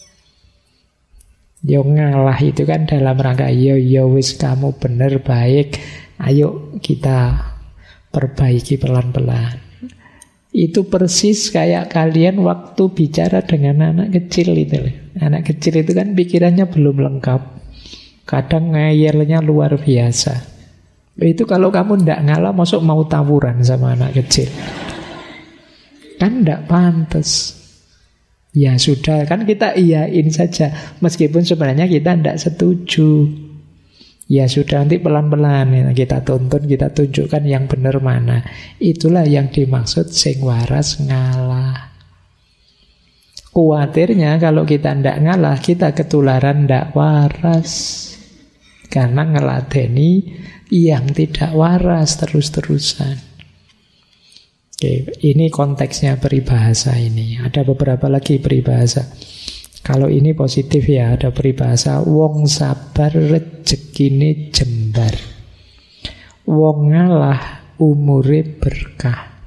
Yo ngalah itu kan dalam rangka yo wis kamu bener baik, ayo kita perbaiki pelan-pelan. Itu persis kayak kalian waktu bicara dengan anak kecil itu. Anak kecil itu kan pikirannya belum lengkap. Kadang ngeyelnya luar biasa. Itu kalau kamu ndak ngalah, masuk mau tawuran sama anak kecil. Kan ndak pantas. Ya sudah, kan kita iyain saja. Meskipun sebenarnya kita ndak setuju. Ya sudah, nanti pelan-pelan kita tuntun, kita tunjukkan yang benar mana. Itulah yang dimaksud sing waras ngalah. Kuatirnya kalau kita ndak ngalah, kita ketularan ndak waras. Karena ngeladeni yang tidak waras terus-terusan. Oke, ini konteksnya peribahasa ini. Ada beberapa lagi peribahasa. Kalau ini positif ya, ada peribahasa wong sabar rezekine jembar. Wong ngalah umure berkah.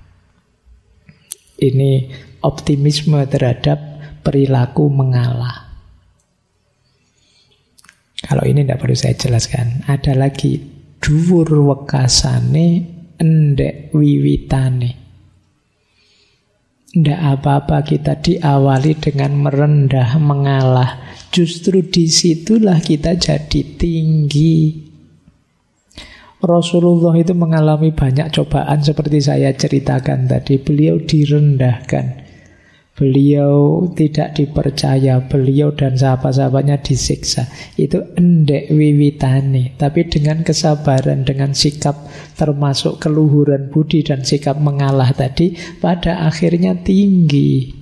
Ini optimisme terhadap perilaku mengalah. Kalau ini tidak perlu saya jelaskan. Ada lagi dhuwur wekasane endek wiwitane. Tidak apa-apa kita diawali dengan merendah, mengalah. Justru disitulah kita jadi tinggi. Rasulullah itu mengalami banyak cobaan seperti saya ceritakan tadi. Beliau direndahkan. Beliau tidak dipercaya. Beliau dan sahabat-sahabatnya disiksa. Itu endek wiwitane. Tapi dengan kesabaran, dengan sikap termasuk keluhuran budi dan sikap mengalah tadi, pada akhirnya tinggi.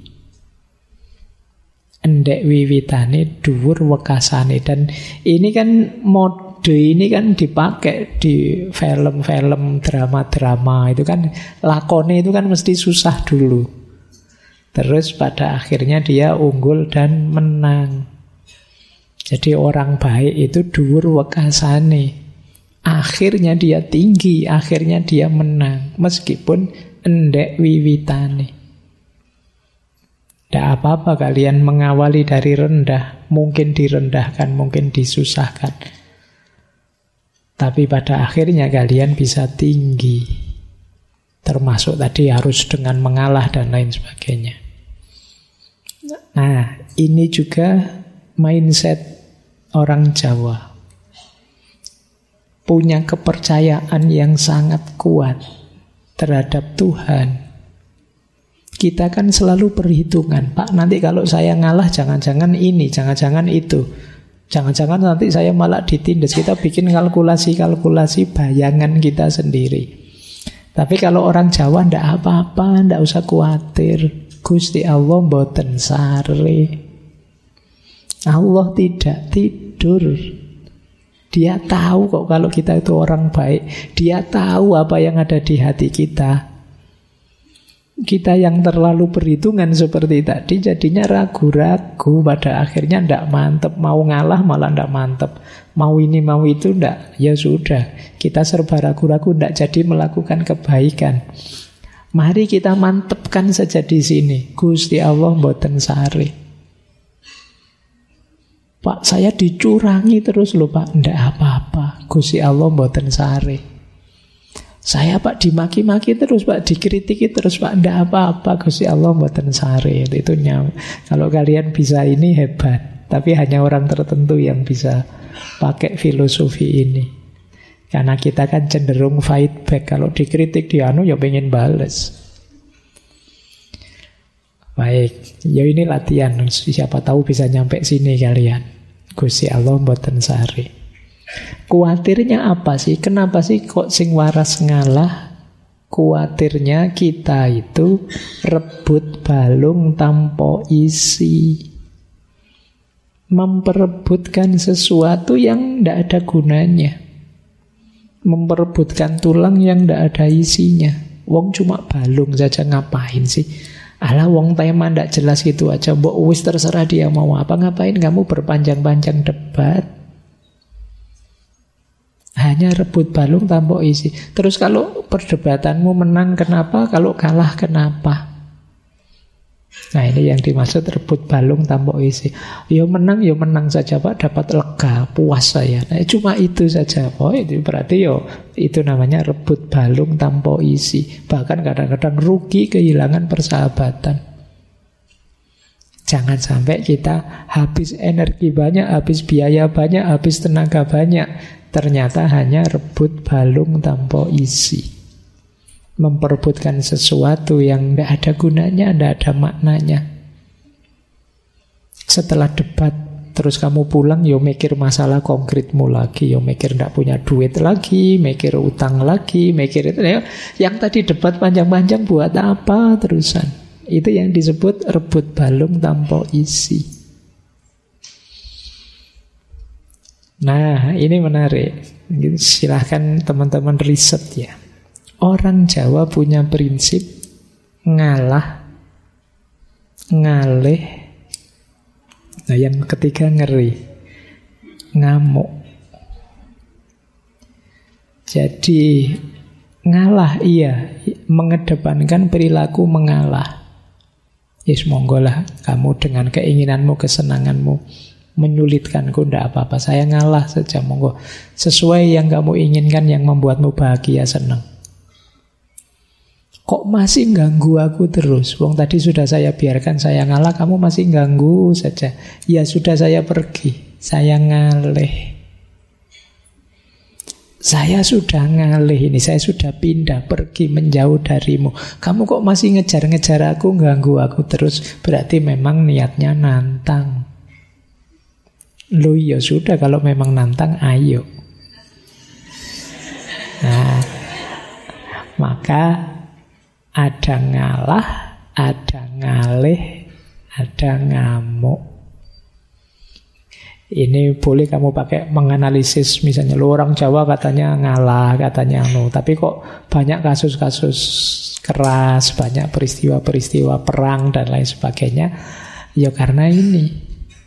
Endek wiwitane dhuwur wekasane. Dan ini kan mode ini kan dipakai di film-film, drama-drama. Itu kan lakone itu kan mesti susah dulu. Terus pada akhirnya dia unggul dan menang. Jadi orang baik itu dhuwur wekasane. Akhirnya dia tinggi, akhirnya dia menang. Meskipun endek wiwitane. Tidak apa-apa kalian mengawali dari rendah. Mungkin direndahkan, mungkin disusahkan. Tapi pada akhirnya kalian bisa tinggi. Termasuk tadi harus dengan mengalah dan lain sebagainya. Nah, ini juga mindset orang Jawa. Punya kepercayaan yang sangat kuat terhadap Tuhan. Kita kan selalu perhitungan. Pak, nanti kalau saya ngalah jangan-jangan ini, jangan-jangan itu. Jangan-jangan nanti saya malah ditindas. Kita bikin kalkulasi-kalkulasi bayangan kita sendiri. Tapi kalau orang Jawa ndak apa-apa, ndak usah khawatir. Gusti Allah mboten sare. Allah tidak tidur. Dia tahu kok kalau kita itu orang baik. Dia tahu apa yang ada di hati kita. Kita yang terlalu perhitungan seperti tadi jadinya ragu-ragu. Pada akhirnya ndak mantep. Mau ngalah malah ndak mantep. Mau ini mau itu ndak. Ya sudah, kita serba ragu-ragu, ndak jadi melakukan kebaikan. Mari kita mantepkan saja di sini. Gusti Allah mboten sare. Pak, saya dicurangi terus loh Pak. Ndak apa-apa. Gusti Allah mboten sare. Saya Pak dimaki-maki terus Pak, dikritiki terus Pak, ndak apa-apa. Gusti Allah mboten sare. Itu nyam. Kalau kalian bisa ini hebat. Tapi hanya orang tertentu yang bisa pakai filosofi ini. Karena kita kan cenderung fight back. Kalau dikritik dianu ya pengen bales. Baik, ya ini latihan. Siapa tahu bisa nyampe sini kalian. Gusti Allah mboten sare. Kuatirnya apa sih? Kenapa sih kok sing waras ngalah? Kuatirnya kita itu rebut balung tanpa isi. Memperebutkan sesuatu yang tidak ada gunanya. memperebutkan tulang yang tidak ada isinya. Wong cuma balung saja, ngapain sih? Alah, wong tema tidak jelas gitu aja. Mbok wis terserah dia mau apa, ngapain kamu berpanjang-panjang debat? Hanya rebut balung tanpa isi. Terus kalau perdebatanmu menang kenapa? Kalau kalah kenapa? Nah, ini yang dimaksud rebut balung tanpa isi. Ya menang saja Pak, dapat lega, puas saya. Nah, cuma itu saja Pak. Itu berarti itu namanya rebut balung tanpa isi. Bahkan kadang-kadang rugi, kehilangan persahabatan. Jangan sampai kita habis energi banyak, habis biaya banyak, habis tenaga banyak, ternyata hanya rebut balung tanpa isi. Memperebutkan sesuatu yang tidak ada gunanya, tidak ada maknanya. Setelah debat, terus kamu pulang, mikir masalah konkretmu lagi, mikir tidak punya duit lagi, mikir utang lagi, mikir itu. Yang tadi debat panjang-panjang buat apa terusan? Itu yang disebut rebut balung tanpa isi. Nah, ini menarik. Silahkan teman-teman riset ya. Orang Jawa punya prinsip ngalah, ngalih. Nah, yang ketiga ngeri, ngamuk. Jadi ngalah iya, mengedepankan perilaku mengalah. Yes, monggolah kamu dengan keinginanmu, kesenanganmu menyulitkanku, tidak apa-apa. Saya ngalah saja, monggo. Sesuai yang kamu inginkan, yang membuatmu bahagia, senang. Kok masih ganggu aku terus? Wong tadi sudah saya biarkan saya ngalah, kamu masih ganggu saja. Ya sudah, saya pergi, saya ngalih. Saya sudah ngalih ini, saya sudah pindah, pergi menjauh darimu. Kamu kok masih ngejar-ngejar aku, ganggu aku terus? Berarti memang niatnya nantang. Loh ya sudah, kalau memang nantang, ayo. Nah, maka ada ngalah, ada ngalih, ada ngamuk. Ini boleh kamu pakai menganalisis. Misalnya orang Jawa katanya ngalah, katanya tapi kok banyak kasus-kasus keras, banyak peristiwa-peristiwa perang dan lain sebagainya. Ya karena ini.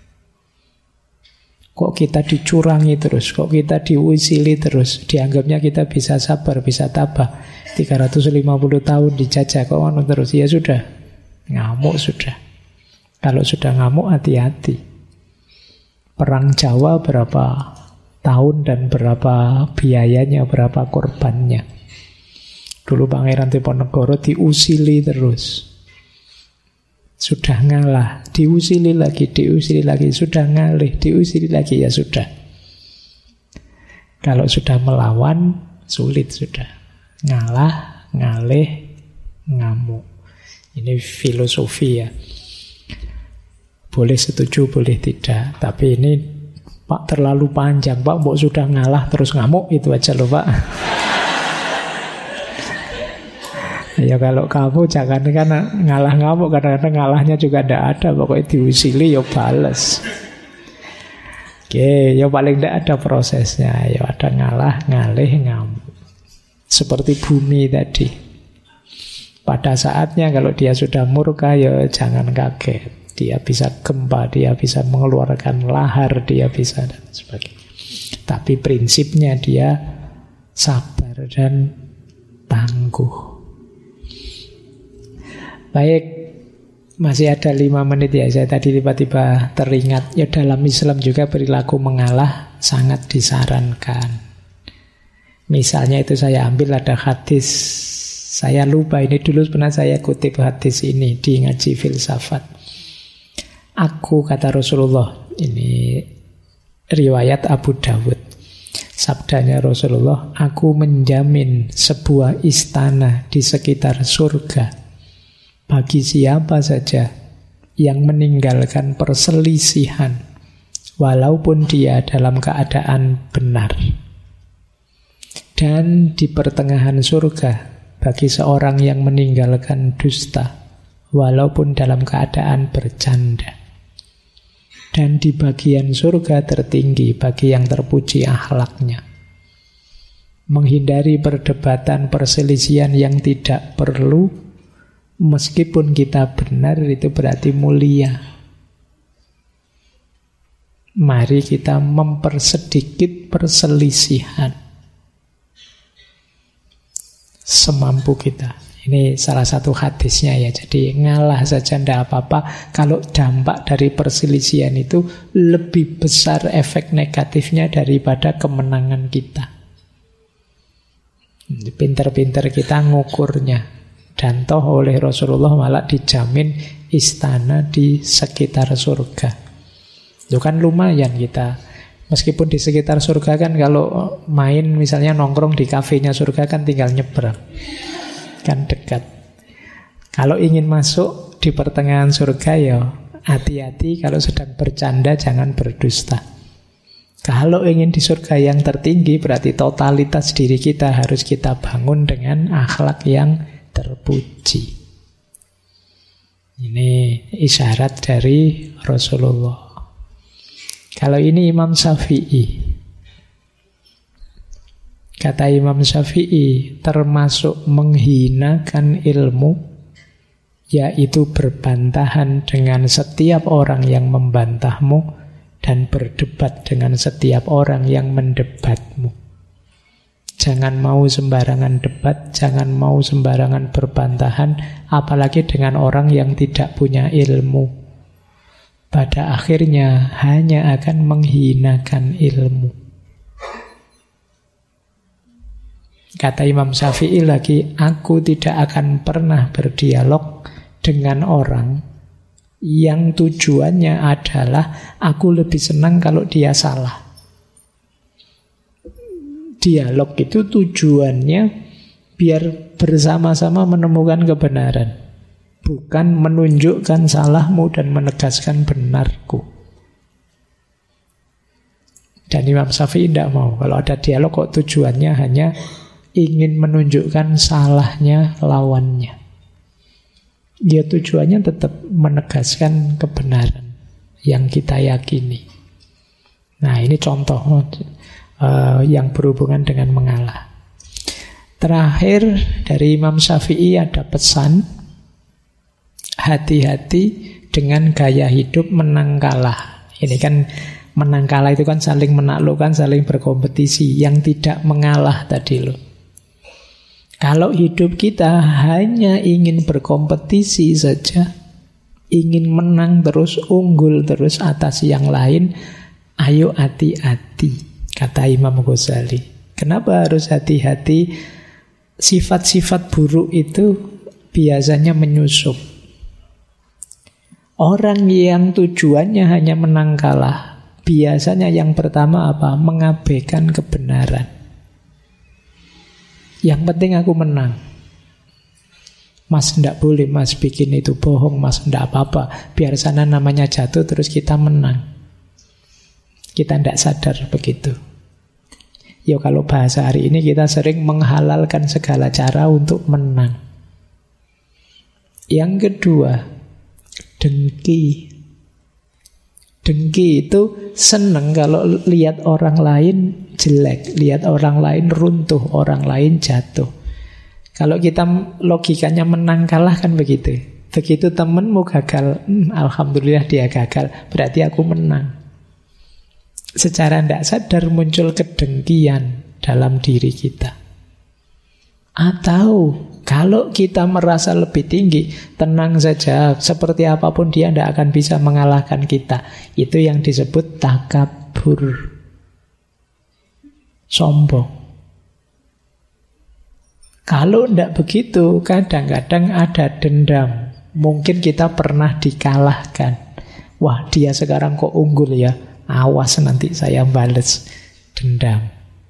Kok kita dicurangi terus, kok kita diusili terus, dianggapnya kita bisa sabar, bisa tabah. 350 tahun dijajah kok terus. Ya sudah, ngamuk sudah. Kalau sudah ngamuk, hati-hati. Perang Jawa berapa tahun dan berapa biayanya, berapa korbannya. Dulu Pangeran Diponegoro diusili terus. Sudah ngalah, diusili lagi, sudah ngalih, diusili lagi, ya sudah. Kalau sudah melawan, sulit sudah. Ngalah, ngalih, ngamuk. Ini filosofi ya. Boleh setuju, boleh tidak. Tapi ini Pak terlalu panjang. Pak, mbok sudah ngalah terus ngamuk, itu aja loh Pak. Ya kalau kamu jangan kan ngalah ngamuk, kadang-kadang ngalahnya juga tidak ada. Pokoknya diusili ya bales. Oke, ya paling tidak ada prosesnya. Ya ada ngalah, ngalih, ngamuk. Seperti bumi tadi. Pada saatnya kalau dia sudah murka, ya jangan kaget. Dia bisa gempa, dia bisa mengeluarkan lahar, dia bisa dan sebagainya. Tapi prinsipnya dia sabar dan tangguh. Baik, masih ada 5 menit ya. Saya tadi tiba-tiba teringat, ya dalam Islam juga perilaku mengalah sangat disarankan. Misalnya itu saya ambil ada hadis, saya lupa ini dulu pernah saya kutip hadis ini di ngaji filsafat. Aku, kata Rasulullah, ini riwayat Abu Dawud, sabdanya Rasulullah, aku menjamin sebuah istana di sekitar surga bagi siapa saja yang meninggalkan perselisihan walaupun dia dalam keadaan benar. Dan di pertengahan surga bagi seorang yang meninggalkan dusta walaupun dalam keadaan bercanda. Dan di bagian surga tertinggi bagi yang terpuji akhlaknya. menghindari perdebatan, perselisihan yang tidak perlu. Meskipun kita benar, itu berarti mulia. Mari kita mempersedikit perselisihan semampu kita. Ini salah satu hadisnya ya. Jadi ngalah saja tidak apa-apa kalau dampak dari perselisihan itu lebih besar efek negatifnya daripada kemenangan kita. Pinter-pinter kita ngukurnya. Dan toh oleh Rasulullah malah dijamin istana di sekitar surga. Itu kan lumayan kita. Meskipun di sekitar surga kan kalau main misalnya nongkrong di kafenya surga kan tinggal nyebrang. Kan dekat. Kalau ingin masuk di pertengahan surga ya hati-hati, kalau sedang bercanda jangan berdusta. Kalau ingin di surga yang tertinggi berarti totalitas diri kita harus kita bangun dengan akhlak yang terpuji. Ini isyarat dari Rasulullah. Kalau ini Imam Syafi'i. Kata Imam Syafi'i, termasuk menghinakan ilmu, yaitu berbantahan dengan setiap orang yang membantahmu dan berdebat dengan setiap orang yang mendebatmu. Jangan mau sembarangan debat, jangan mau sembarangan berbantahan, apalagi dengan orang yang tidak punya ilmu. Pada akhirnya hanya akan menghinakan ilmu. Kata Imam Syafi'i lagi, aku tidak akan pernah berdialog dengan orang yang tujuannya adalah aku lebih senang kalau dia salah. Dialog itu tujuannya biar bersama-sama menemukan kebenaran, bukan menunjukkan salahmu dan menegaskan benarku. Dan Imam Syafi'i tidak mau. Kalau ada dialog kok tujuannya hanya ingin menunjukkan salahnya lawannya. Ya tujuannya tetap menegaskan kebenaran yang kita yakini. Nah ini contoh yang berhubungan dengan mengalah. Terakhir dari Imam Syafi'i ada pesan, hati-hati dengan gaya hidup menang kalah. Ini kan menang kalah itu kan saling menaklukkan, saling berkompetisi. Yang tidak mengalah tadi loh. Kalau hidup kita hanya ingin berkompetisi saja, ingin menang terus, unggul terus atas yang lain, ayo hati-hati, kata Imam Ghazali. Kenapa harus hati-hati? Sifat-sifat buruk itu biasanya menyusup. Orang yang tujuannya hanya menang kalah, biasanya yang pertama apa? Mengabaikan kebenaran. Yang penting aku menang. Mas, ndak boleh mas bikin itu bohong, mas, ndak apa-apa. Biar sana namanya jatuh terus kita menang. Kita ndak sadar begitu. Ya kalau bahasa hari ini kita sering menghalalkan segala cara untuk menang. Yang kedua, dengki. Dengki itu seneng kalau lihat orang lain jelek, lihat orang lain runtuh, orang lain jatuh. Kalau kita logikanya menang kalah kan begitu. Begitu temenmu gagal, alhamdulillah dia gagal, berarti aku menang. Secara tidak sadar muncul kedengkian dalam diri kita. Atau kalau kita merasa lebih tinggi, tenang saja, seperti apapun dia tidak akan bisa mengalahkan kita. Itu yang disebut takabur, sombong. Kalau tidak begitu, kadang-kadang ada dendam. Mungkin kita pernah dikalahkan. Wah, dia sekarang kok unggul ya, awas nanti saya bales, dendam.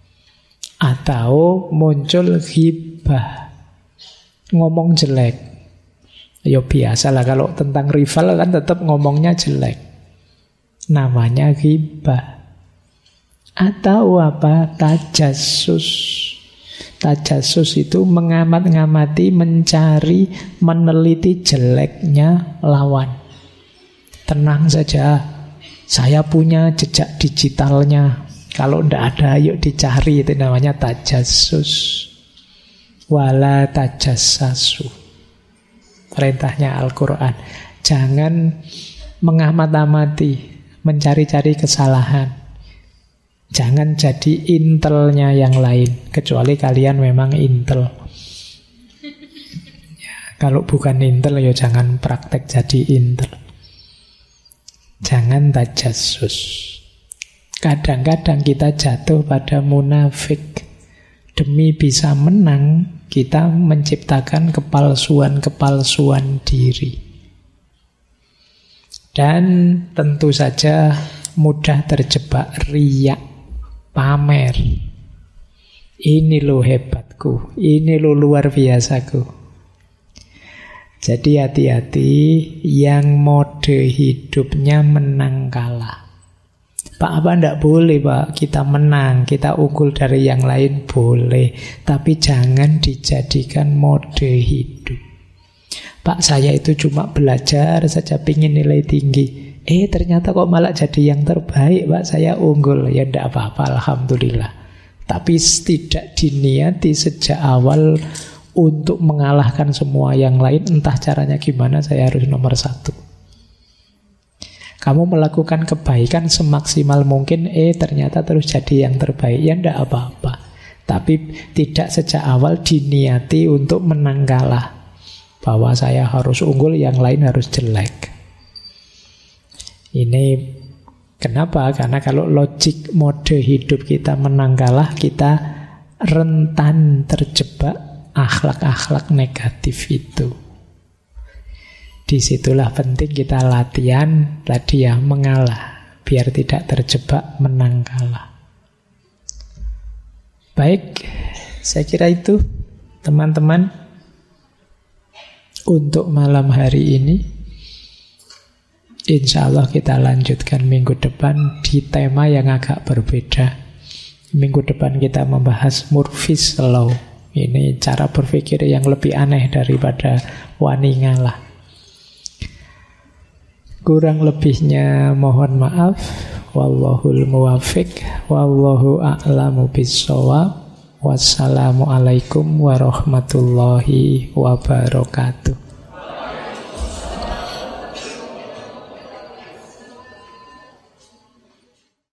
Atau muncul ghibah, ngomong jelek. Ya biasalah kalau tentang rival kan tetap ngomongnya jelek. Namanya ghibah. Atau apa? Tajassus. Tajassus itu mengamat-ngamati, mencari, meneliti jeleknya lawan. Tenang saja, saya punya jejak digitalnya. Kalau ndak ada, yuk dicari. Itu namanya tajassus. Wala tajassasu. Perintahnya Al-Quran. Jangan mengamati, mencari-cari kesalahan. Jangan jadi intelnya yang lain, kecuali kalian memang intel. Ya, kalau bukan intel, ya jangan praktek jadi intel. Jangan tajassus. Kadang-kadang kita jatuh pada munafik. Demi bisa menang, kita menciptakan kepalsuan-kepalsuan diri. Dan tentu saja mudah terjebak riya, pamer. Ini lo hebatku, ini lo luar biasaku. Jadi hati-hati yang mode hidupnya menang kalah. Pak, apa enggak boleh Pak, kita menang, kita unggul dari yang lain, boleh. Tapi jangan dijadikan mode hidup. Pak, saya itu cuma belajar saja, pingin nilai tinggi. Ternyata kok malah jadi yang terbaik Pak, saya unggul. Ya enggak apa-apa, alhamdulillah. Tapi tidak diniati sejak awal untuk mengalahkan semua yang lain. Entah caranya gimana, saya harus nomor 1. Kamu melakukan kebaikan semaksimal mungkin, ternyata terus jadi yang terbaik. Ya enggak apa-apa. Tapi tidak sejak awal diniati untuk menang kalah. Bahwa saya harus unggul, yang lain harus jelek. Ini kenapa? Karena kalau logik mode hidup kita menang kalah, kita rentan terjebak akhlak-akhlak negatif itu. Disitulah penting kita latihan tadi ya, mengalah, biar tidak terjebak menang kalah. Baik, saya kira itu teman-teman untuk malam hari ini. Insya Allah kita lanjutkan minggu depan di tema yang agak berbeda. Minggu depan kita membahas Murphy's Law. Ini cara berpikir yang lebih aneh daripada wani ngalah. Kurang lebihnya mohon maaf. Wallahul muwafiq. Wallahu a'lamu bissawab. Wassalamualaikum warahmatullahi wabarakatuh.